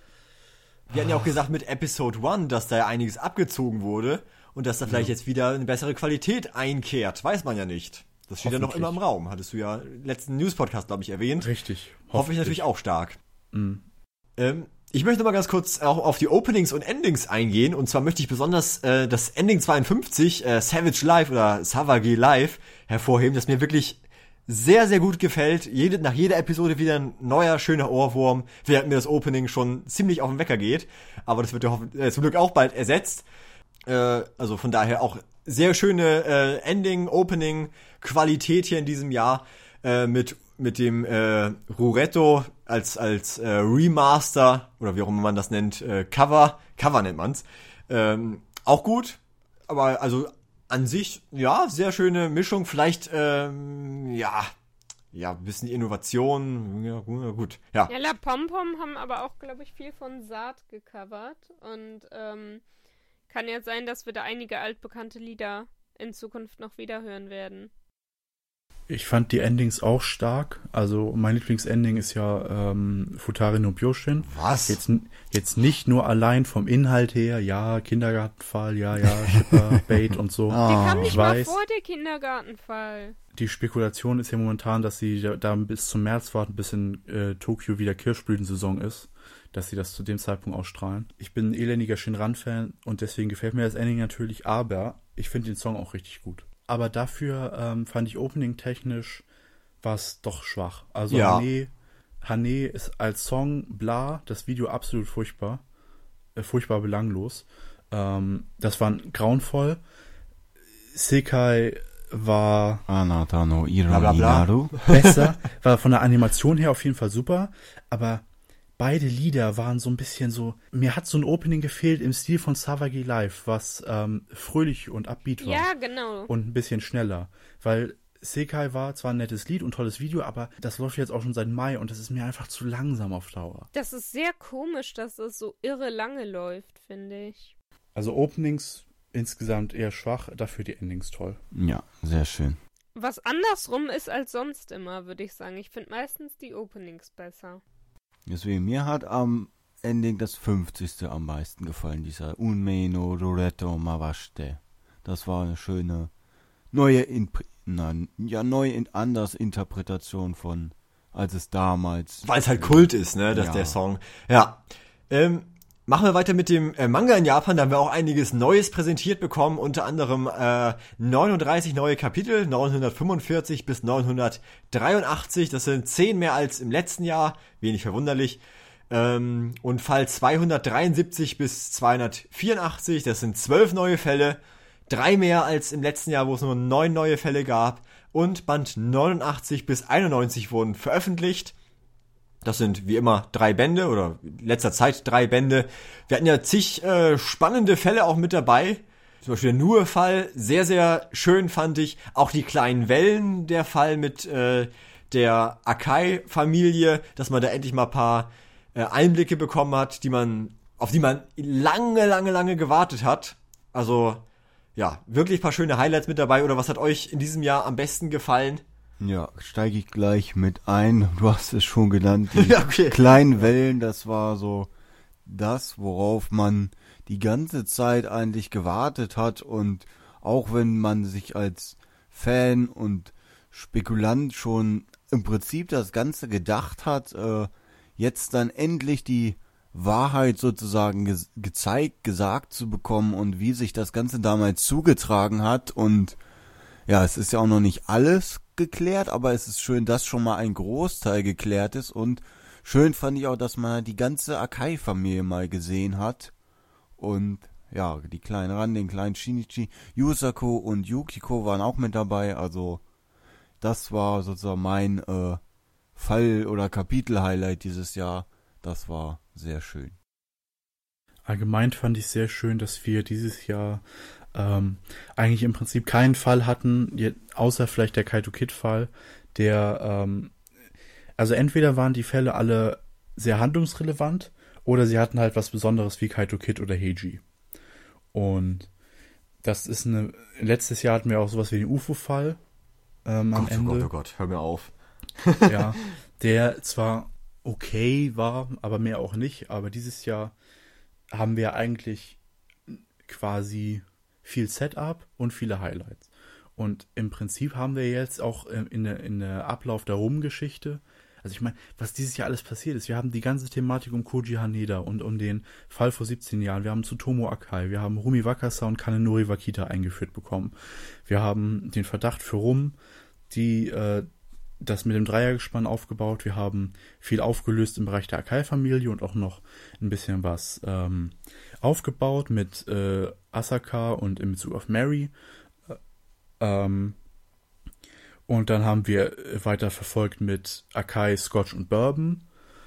Wir hatten ja auch gesagt mit Episode eins, dass da ja einiges abgezogen wurde und dass da vielleicht ja. jetzt wieder eine bessere Qualität einkehrt. Weiß man ja nicht. Das steht ja noch immer im Raum. Hattest du ja letzten News-Podcast, glaube ich, erwähnt. Richtig. Hoffe ich natürlich auch stark. Mhm. Ähm, ich möchte mal ganz kurz auch auf die Openings und Endings eingehen. Und zwar möchte ich besonders äh, das Ending zweiundfünfzig, äh, Savage Live oder Savage Live, hervorheben, das mir wirklich sehr, sehr gut gefällt. Jede, nach jeder Episode wieder ein neuer, schöner Ohrwurm, während mir das Opening schon ziemlich auf den Wecker geht. Aber das wird ja hoff- äh, zum Glück auch bald ersetzt. Äh, also von daher auch sehr schöne äh, Ending, Opening, Qualität hier in diesem Jahr äh, mit mit dem äh, Ruretto als als äh, Remaster oder wie auch immer man das nennt, äh, Cover, Cover nennt man's. Ähm, auch gut, aber also an sich ja sehr schöne Mischung. Vielleicht ähm, ja ja ein bisschen Innovation, ja gut, ja. Ja, La Pom Pom haben aber auch, glaube ich, viel von Saat gecovert und ähm, kann ja sein, dass wir da einige altbekannte Lieder in Zukunft noch wieder hören werden. Ich fand die Endings auch stark. Also mein Lieblingsending ist ja ähm, Futari no Byoshin. Was? Jetzt, jetzt nicht nur allein vom Inhalt her, ja, Kindergartenfall, ja, ja, Shipper, Bait und so. Die kam nicht ich mal weiß, vor der Kindergartenfall. Die Spekulation ist ja momentan, dass sie da, da bis zum März warten, bis in äh, Tokio wieder Kirschblütensaison ist, dass sie das zu dem Zeitpunkt ausstrahlen. Ich bin ein elendiger Shinran-Fan und deswegen gefällt mir das Ending natürlich, aber ich finde den Song auch richtig gut. Aber dafür ähm, fand ich opening-technisch was doch schwach. Also ja. Hane, Hane ist als Song bla, das Video absolut furchtbar, äh, furchtbar belanglos. Ähm, das war grauenvoll. Sekai war Anata no Iro bla, bla, bla. Inaru. besser, war von der Animation her auf jeden Fall super, aber beide Lieder waren so ein bisschen so, mir hat so ein Opening gefehlt im Stil von Savage Live, was ähm, fröhlich und upbeat war. Ja, genau. Und ein bisschen schneller, weil Sekai war zwar ein nettes Lied und tolles Video, aber das läuft jetzt auch schon seit Mai und das ist mir einfach zu langsam auf Dauer. Das ist sehr komisch, dass es so irre lange läuft, finde ich. Also Openings insgesamt eher schwach, dafür die Endings toll. Ja, sehr schön. Was andersrum ist als sonst immer, würde ich sagen. Ich finde meistens die Openings besser. Deswegen, mir hat am Ending das fünfzigste am meisten gefallen, dieser Unmei no Ruretto Mawashite. Das war eine schöne, neue, Impr- nein, ja, neue, in- anders Interpretation von, als es damals. Weil es halt Kult ist, ne, dass Ja. der Song. Ja. Ähm, machen wir weiter mit dem äh, Manga in Japan. Da haben wir auch einiges Neues präsentiert bekommen. Unter anderem äh, neununddreißig neue Kapitel, neunhundertfünfundvierzig bis neunhundertdreiundachtzig. Das sind zehn mehr als im letzten Jahr. Wenig verwunderlich. Ähm, und Fall zweihundertdreiundsiebzig bis zweihundertvierundachtzig. Das sind zwölf neue Fälle. Drei mehr als im letzten Jahr, wo es nur neun neue Fälle gab. Und Band neunundachtzig bis einundneunzig wurden veröffentlicht. Das sind wie immer drei Bände oder in letzter Zeit drei Bände. Wir hatten ja zig äh, spannende Fälle auch mit dabei. Zum Beispiel der Nue-Fall, sehr, sehr schön fand ich. Auch die kleinen Wellen, der Fall mit äh, der Akai-Familie, dass man da endlich mal ein paar äh, Einblicke bekommen hat, die man, auf die man lange, lange, lange gewartet hat. Also ja, wirklich ein paar schöne Highlights mit dabei. Oder was hat euch in diesem Jahr am besten gefallen? Ja, steige ich gleich mit ein. Du hast es schon genannt. Die Ja, okay. kleinen Wellen, das war so das, worauf man die ganze Zeit eigentlich gewartet hat. Und auch wenn man sich als Fan und Spekulant schon im Prinzip das Ganze gedacht hat, äh, jetzt dann endlich die Wahrheit sozusagen ge- gezeigt, gesagt zu bekommen und wie sich das Ganze damals zugetragen hat. Und ja, es ist ja auch noch nicht alles geklärt, aber es ist schön, dass schon mal ein Großteil geklärt ist. Und schön fand ich auch, dass man die ganze Akai-Familie mal gesehen hat. Und ja, die kleinen Ran, den kleinen Shinichi, Yusako und Yukiko waren auch mit dabei. Also das war sozusagen mein äh, Fall- oder Kapitel-Highlight dieses Jahr. Das war sehr schön. Allgemein fand ich sehr schön, dass wir dieses Jahr ähm, eigentlich im Prinzip keinen Fall hatten, je- außer vielleicht der Kaito Kid-Fall, der, ähm, also entweder waren die Fälle alle sehr handlungsrelevant oder sie hatten halt was Besonderes wie Kaito Kid oder Heiji. Und das ist eine, letztes Jahr hatten wir auch sowas wie den U F O-Fall ähm, am Gott, Ende. oh Gott, oh Gott, hör mir auf. Ja, der zwar okay war, aber mehr auch nicht. Aber dieses Jahr haben wir eigentlich quasi viel Setup und viele Highlights. Und im Prinzip haben wir jetzt auch äh, in der, in der Ablauf der Rum-Geschichte, also ich meine, was dieses Jahr alles passiert ist, wir haben die ganze Thematik um Koji Haneda und um den Fall vor siebzehn Jahren, wir haben Tsutomu Akai, wir haben Rumi Wakasa und Kanenori Wakita eingeführt bekommen. Wir haben den Verdacht für Rum, die äh, das mit dem Dreiergespann aufgebaut. Wir haben viel aufgelöst im Bereich der Akai-Familie und auch noch ein bisschen was ähm, aufgebaut mit äh, Asaka und in Bezug auf Mary. Äh, ähm, und dann haben wir weiter verfolgt mit Akai, Scotch und Bourbon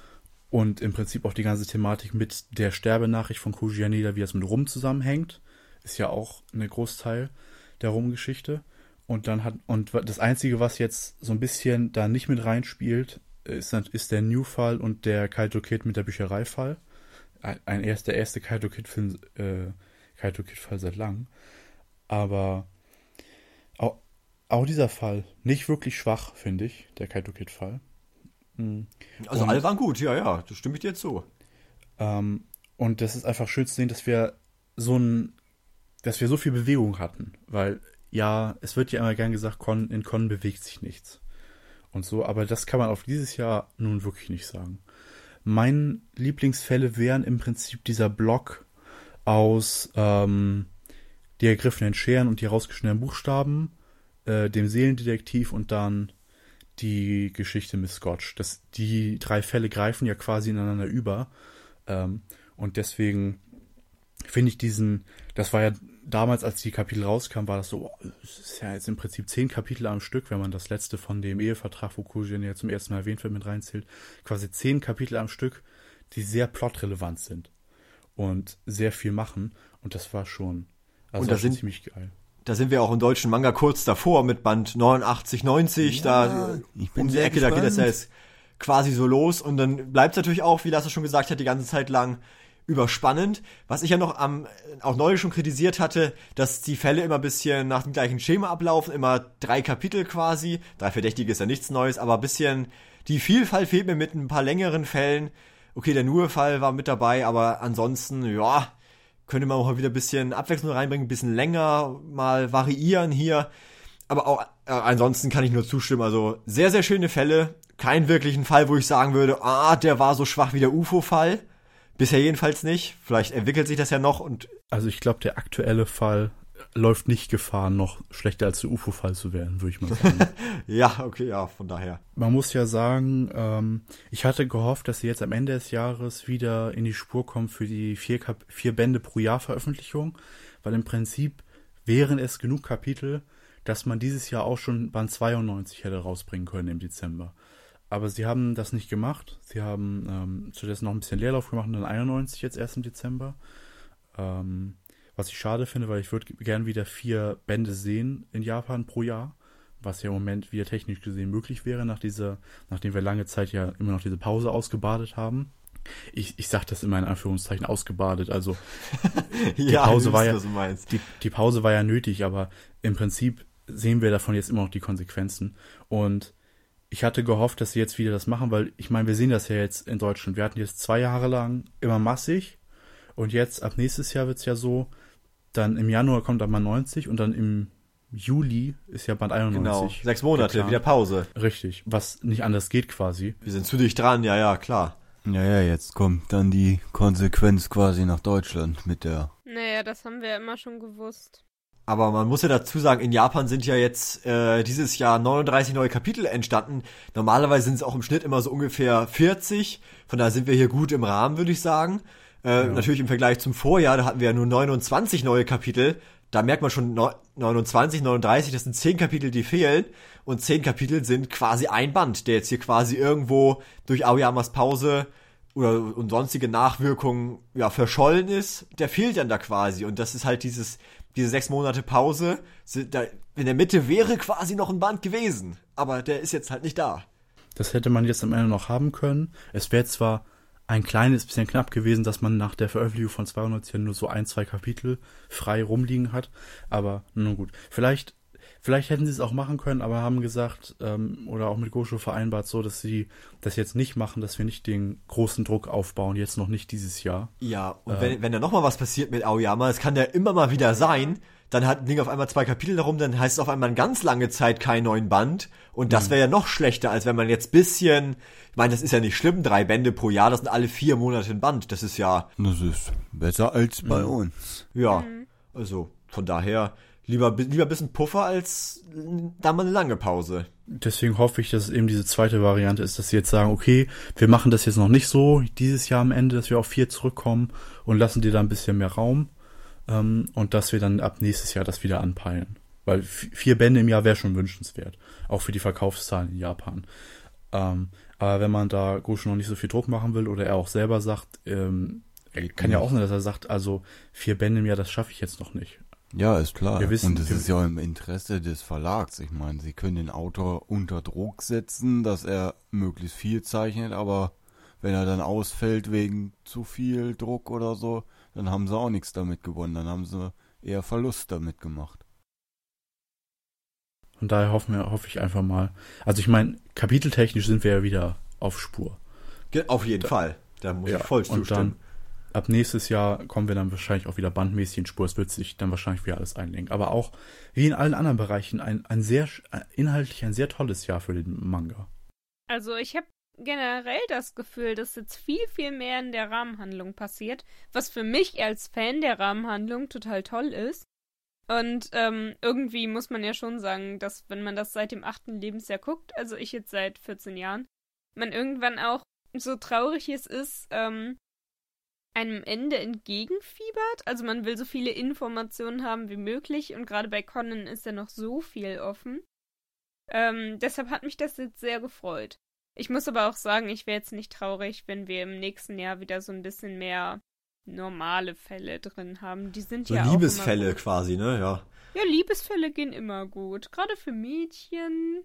und im Prinzip auch die ganze Thematik mit der Sterbenachricht von Koji Haneda, wie das mit Rum zusammenhängt. Ist ja auch ein Großteil der Rum-Geschichte. Und dann hat, und das Einzige, was jetzt so ein bisschen da nicht mit reinspielt, ist, ist der New-Fall und der Kaito Kid mit der Bücherei-Fall. Ein, ein erst, der erste Kaito Kid-Film, äh, Kaito Kid-Fall seit langem. Aber auch, auch dieser Fall nicht wirklich schwach, finde ich, der Kaito Kid-Fall. Mhm. Also Und- alle waren gut, ja, ja, das stimme ich dir zu. Ähm, und das ist einfach schön zu sehen, dass wir so ein, dass wir so viel Bewegung hatten, weil ja, es wird ja immer gern gesagt, Con, in Con bewegt sich nichts und so, aber das kann man auf dieses Jahr nun wirklich nicht sagen. Meine Lieblingsfälle wären im Prinzip dieser Block aus ähm, die ergriffenen Scheren und die herausgeschnittenen Buchstaben, äh, dem Seelendetektiv und dann die Geschichte mit Scotch. Das, die drei Fälle greifen ja quasi ineinander über. Ähm, und deswegen finde ich diesen, das war ja damals, als die Kapitel rauskamen, war das so, oh, es ist ja jetzt im Prinzip zehn Kapitel am Stück, wenn man das letzte von dem Ehevertrag, wo Kujin ja zum ersten Mal erwähnt wird, mit reinzählt, quasi zehn Kapitel am Stück, die sehr plotrelevant sind und sehr viel machen. Und das war schon, also Und da war schon sind- ziemlich geil. Da sind wir auch im deutschen Manga kurz davor mit Band neunundachtzig, neunzig, Ja, da ich bin um die sehr Ecke, da geht das ja gespannt. jetzt quasi so los und dann bleibt es natürlich auch, wie Lasse schon gesagt hat, die ganze Zeit lang überspannend. Was ich ja noch am, auch neulich schon kritisiert hatte, dass die Fälle immer ein bisschen nach dem gleichen Schema ablaufen, immer drei Kapitel quasi, drei Verdächtige ist ja nichts Neues, aber ein bisschen, die Vielfalt fehlt mir mit ein paar längeren Fällen. Okay, der Nur-Fall war mit dabei, aber ansonsten, ja, könnte man auch wieder ein bisschen Abwechslung reinbringen, ein bisschen länger mal variieren hier. Aber auch äh, ansonsten kann ich nur zustimmen. Also sehr, sehr schöne Fälle. Kein wirklichen Fall, wo ich sagen würde, ah, der war so schwach wie der U F O-Fall. Bisher jedenfalls nicht. Vielleicht entwickelt sich das ja noch und Also ich glaube, der aktuelle Fall läuft nicht Gefahr, noch schlechter als der U F O-Fall zu werden, würde ich mal sagen. ja, okay, ja, von daher. Man muss ja sagen, ähm, ich hatte gehofft, dass sie jetzt am Ende des Jahres wieder in die Spur kommen für die vier, Kap- vier Bände pro Jahr Veröffentlichung, weil im Prinzip wären es genug Kapitel, dass man dieses Jahr auch schon Band zweiundneunzig hätte rausbringen können im Dezember. Aber sie haben das nicht gemacht. Sie haben ähm, zuletzt noch ein bisschen Leerlauf gemacht und dann einundneunzig jetzt erst im Dezember. Ähm, was ich schade finde, weil ich würde gern wieder vier Bände sehen in Japan pro Jahr, was ja im Moment wieder technisch gesehen möglich wäre, nach dieser, nachdem wir lange Zeit ja immer noch diese Pause ausgebadet haben. ich, ich sag das immer in Anführungszeichen ausgebadet, also die ja, Pause war ja, was du meinst. die, die Pause war ja nötig, aber im Prinzip sehen wir davon jetzt immer noch die Konsequenzen. Und ich hatte gehofft, dass sie jetzt wieder das machen, weil ich meine, wir sehen das ja jetzt in Deutschland. Wir hatten jetzt zwei Jahre lang immer massig und jetzt ab nächstes Jahr wird's ja so, dann im Januar kommt dann mal neunzig und dann im Juli ist ja Band einundneunzig. Genau, sechs Monate, geplant. wieder Pause. Richtig, was nicht anders geht quasi. Wir sind zu dicht dran, ja, ja, klar. Ja, ja, jetzt kommt dann die Konsequenz quasi nach Deutschland mit der... Naja, das haben wir ja immer schon gewusst. Aber man muss ja dazu sagen, in Japan sind ja jetzt äh, dieses Jahr neununddreißig neue Kapitel entstanden. Normalerweise sind es auch im Schnitt immer so ungefähr vierzig. Von daher sind wir hier gut im Rahmen, würde ich sagen. Äh, ja. Natürlich im Vergleich zum Vorjahr, da hatten wir ja nur neunundzwanzig neue Kapitel. Da merkt man schon neunundzwanzig, neununddreißig, das sind zehn Kapitel, die fehlen. Und zehn Kapitel sind quasi ein Band, der jetzt hier quasi irgendwo durch Aoyamas Pause oder und sonstige Nachwirkungen ja verschollen ist. Der fehlt dann da quasi. Und das ist halt dieses... Diese sechs Monate Pause, da, in der Mitte wäre quasi noch ein Band gewesen, aber der ist jetzt halt nicht da. Das hätte man jetzt am Ende noch haben können. Es wäre zwar ein kleines bisschen knapp gewesen, dass man nach der Veröffentlichung von zweihundert nur so ein, zwei Kapitel frei rumliegen hat, aber nun gut. Vielleicht, vielleicht hätten sie es auch machen können, aber haben gesagt, ähm, oder auch mit Gosho vereinbart so, dass sie das jetzt nicht machen, dass wir nicht den großen Druck aufbauen, jetzt noch nicht dieses Jahr. Ja, und ähm, wenn, wenn da nochmal was passiert mit Aoyama, das kann ja immer mal wieder sein, dann hat Ding auf einmal zwei Kapitel darum, dann heißt es auf einmal ganz lange Zeit keinen neuen Band und das wäre ja noch schlechter, als wenn man jetzt bisschen, ich meine, das ist ja nicht schlimm, drei Bände pro Jahr, das sind alle vier Monate ein Band, das ist ja... Das ist besser als bei mhm. uns. Ja, also von daher... Lieber, lieber ein bisschen Puffer als da mal eine lange Pause. Deswegen hoffe ich, dass es eben diese zweite Variante ist, dass sie jetzt sagen, okay, wir machen das jetzt noch nicht so dieses Jahr am Ende, dass wir auf vier zurückkommen und lassen dir da ein bisschen mehr Raum ähm, und dass wir dann ab nächstes Jahr das wieder anpeilen. Weil vier Bände im Jahr wäre schon wünschenswert, auch für die Verkaufszahlen in Japan. Ähm, aber wenn man da Gosho noch nicht so viel Druck machen will oder er auch selber sagt, ähm, er kann ja auch sein, dass er sagt, also vier Bände im Jahr, das schaffe ich jetzt noch nicht. Ja, ist klar. Wir wissen, und es ist ja im Interesse des Verlags. Ich meine, sie können den Autor unter Druck setzen, dass er möglichst viel zeichnet, aber wenn er dann ausfällt wegen zu viel Druck oder so, dann haben sie auch nichts damit gewonnen. Dann haben sie eher Verlust damit gemacht. Und daher hoffen wir, hoffe ich einfach mal. Also ich meine, kapiteltechnisch sind wir ja wieder auf Spur. Auf jeden da, Fall. Da muss ja, ich voll zustimmen. Und dann ab nächstes Jahr kommen wir dann wahrscheinlich auch wieder bandmäßig in Spur. Es wird sich dann wahrscheinlich wieder alles einlenken. Aber auch, wie in allen anderen Bereichen, ein, ein sehr, inhaltlich ein sehr tolles Jahr für den Manga. Also ich habe generell das Gefühl, dass jetzt viel, viel mehr in der Rahmenhandlung passiert, was für mich als Fan der Rahmenhandlung total toll ist. Und ähm, irgendwie muss man ja schon sagen, dass wenn man das seit dem achten Lebensjahr guckt, also ich jetzt seit vierzehn Jahren, man irgendwann auch, so traurig es ist, ähm, einem Ende entgegenfiebert. Also man will so viele Informationen haben wie möglich und gerade bei Conan ist ja noch so viel offen. Ähm, deshalb hat mich das jetzt sehr gefreut. Ich muss aber auch sagen, ich wäre jetzt nicht traurig, wenn wir im nächsten Jahr wieder so ein bisschen mehr normale Fälle drin haben. Die sind so ja Liebesfälle auch immer gut. quasi, ne? Ja. Ja, Liebesfälle gehen immer gut. Gerade für Mädchen.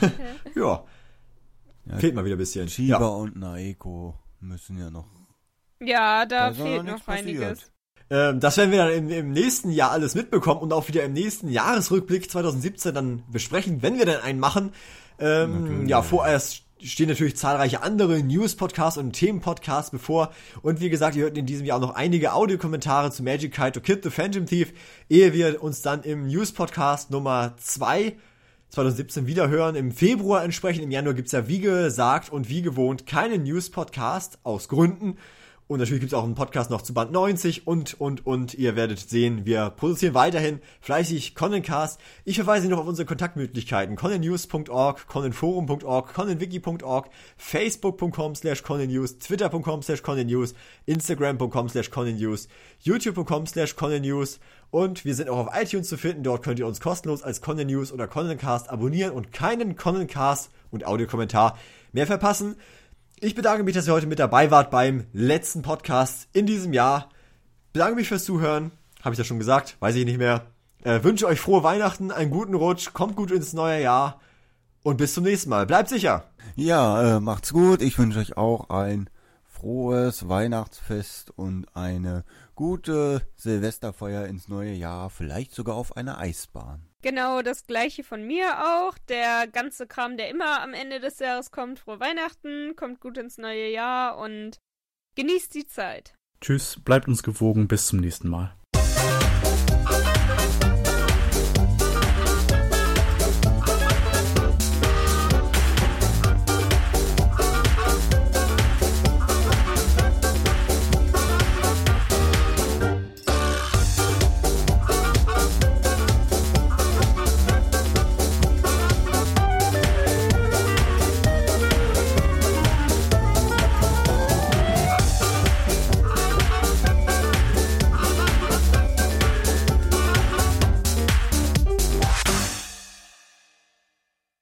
ja. ja. Fehlt mal wieder ein bisschen. Chiba ja. und Naeko müssen ja noch. Ja, da, da fehlt noch, noch einiges. Ähm, das werden wir dann im, im nächsten Jahr alles mitbekommen und auch wieder im nächsten Jahresrückblick zwanzig siebzehn dann besprechen, wenn wir denn einen machen. Ähm, ja, vorerst stehen natürlich zahlreiche andere News-Podcasts und Themen-Podcasts bevor. Und wie gesagt, ihr hört in diesem Jahr auch noch einige Audiokommentare zu Magic Kaito Kid the Phantom Thief, ehe wir uns dann im News-Podcast Nummer zwei zwanzig siebzehn wiederhören. Im Februar entsprechend, im Januar gibt's ja wie gesagt und wie gewohnt keinen News-Podcast aus Gründen. Und natürlich gibt es auch einen Podcast noch zu Band neunzig und, und, und. Ihr werdet sehen, wir produzieren weiterhin fleißig Conancast. Ich verweise noch auf unsere Kontaktmöglichkeiten. conannews punkt org, conanforum punkt org, conanwiki punkt org, facebook punkt com slash conannews, twitter punkt com slash conannews, instagram punkt com slash conannews, youtube punkt com slash conannews. Und wir sind auch auf iTunes zu finden. Dort könnt ihr uns kostenlos als Conan News oder Conancast abonnieren und keinen Conancast und Audiokommentar mehr verpassen. Ich bedanke mich, dass ihr heute mit dabei wart beim letzten Podcast in diesem Jahr. Bedanke mich fürs Zuhören. Habe ich das schon gesagt? Weiß ich nicht mehr. Äh, wünsche euch frohe Weihnachten, einen guten Rutsch, kommt gut ins neue Jahr und bis zum nächsten Mal. Bleibt sicher. Ja, äh, macht's gut. Ich wünsche euch auch ein frohes Weihnachtsfest und eine gute Silvesterfeier ins neue Jahr, vielleicht sogar auf einer Eisbahn. Genau, das gleiche von mir auch. Der ganze Kram, der immer am Ende des Jahres kommt. Frohe Weihnachten, kommt gut ins neue Jahr und genießt die Zeit. Tschüss, bleibt uns gewogen, bis zum nächsten Mal.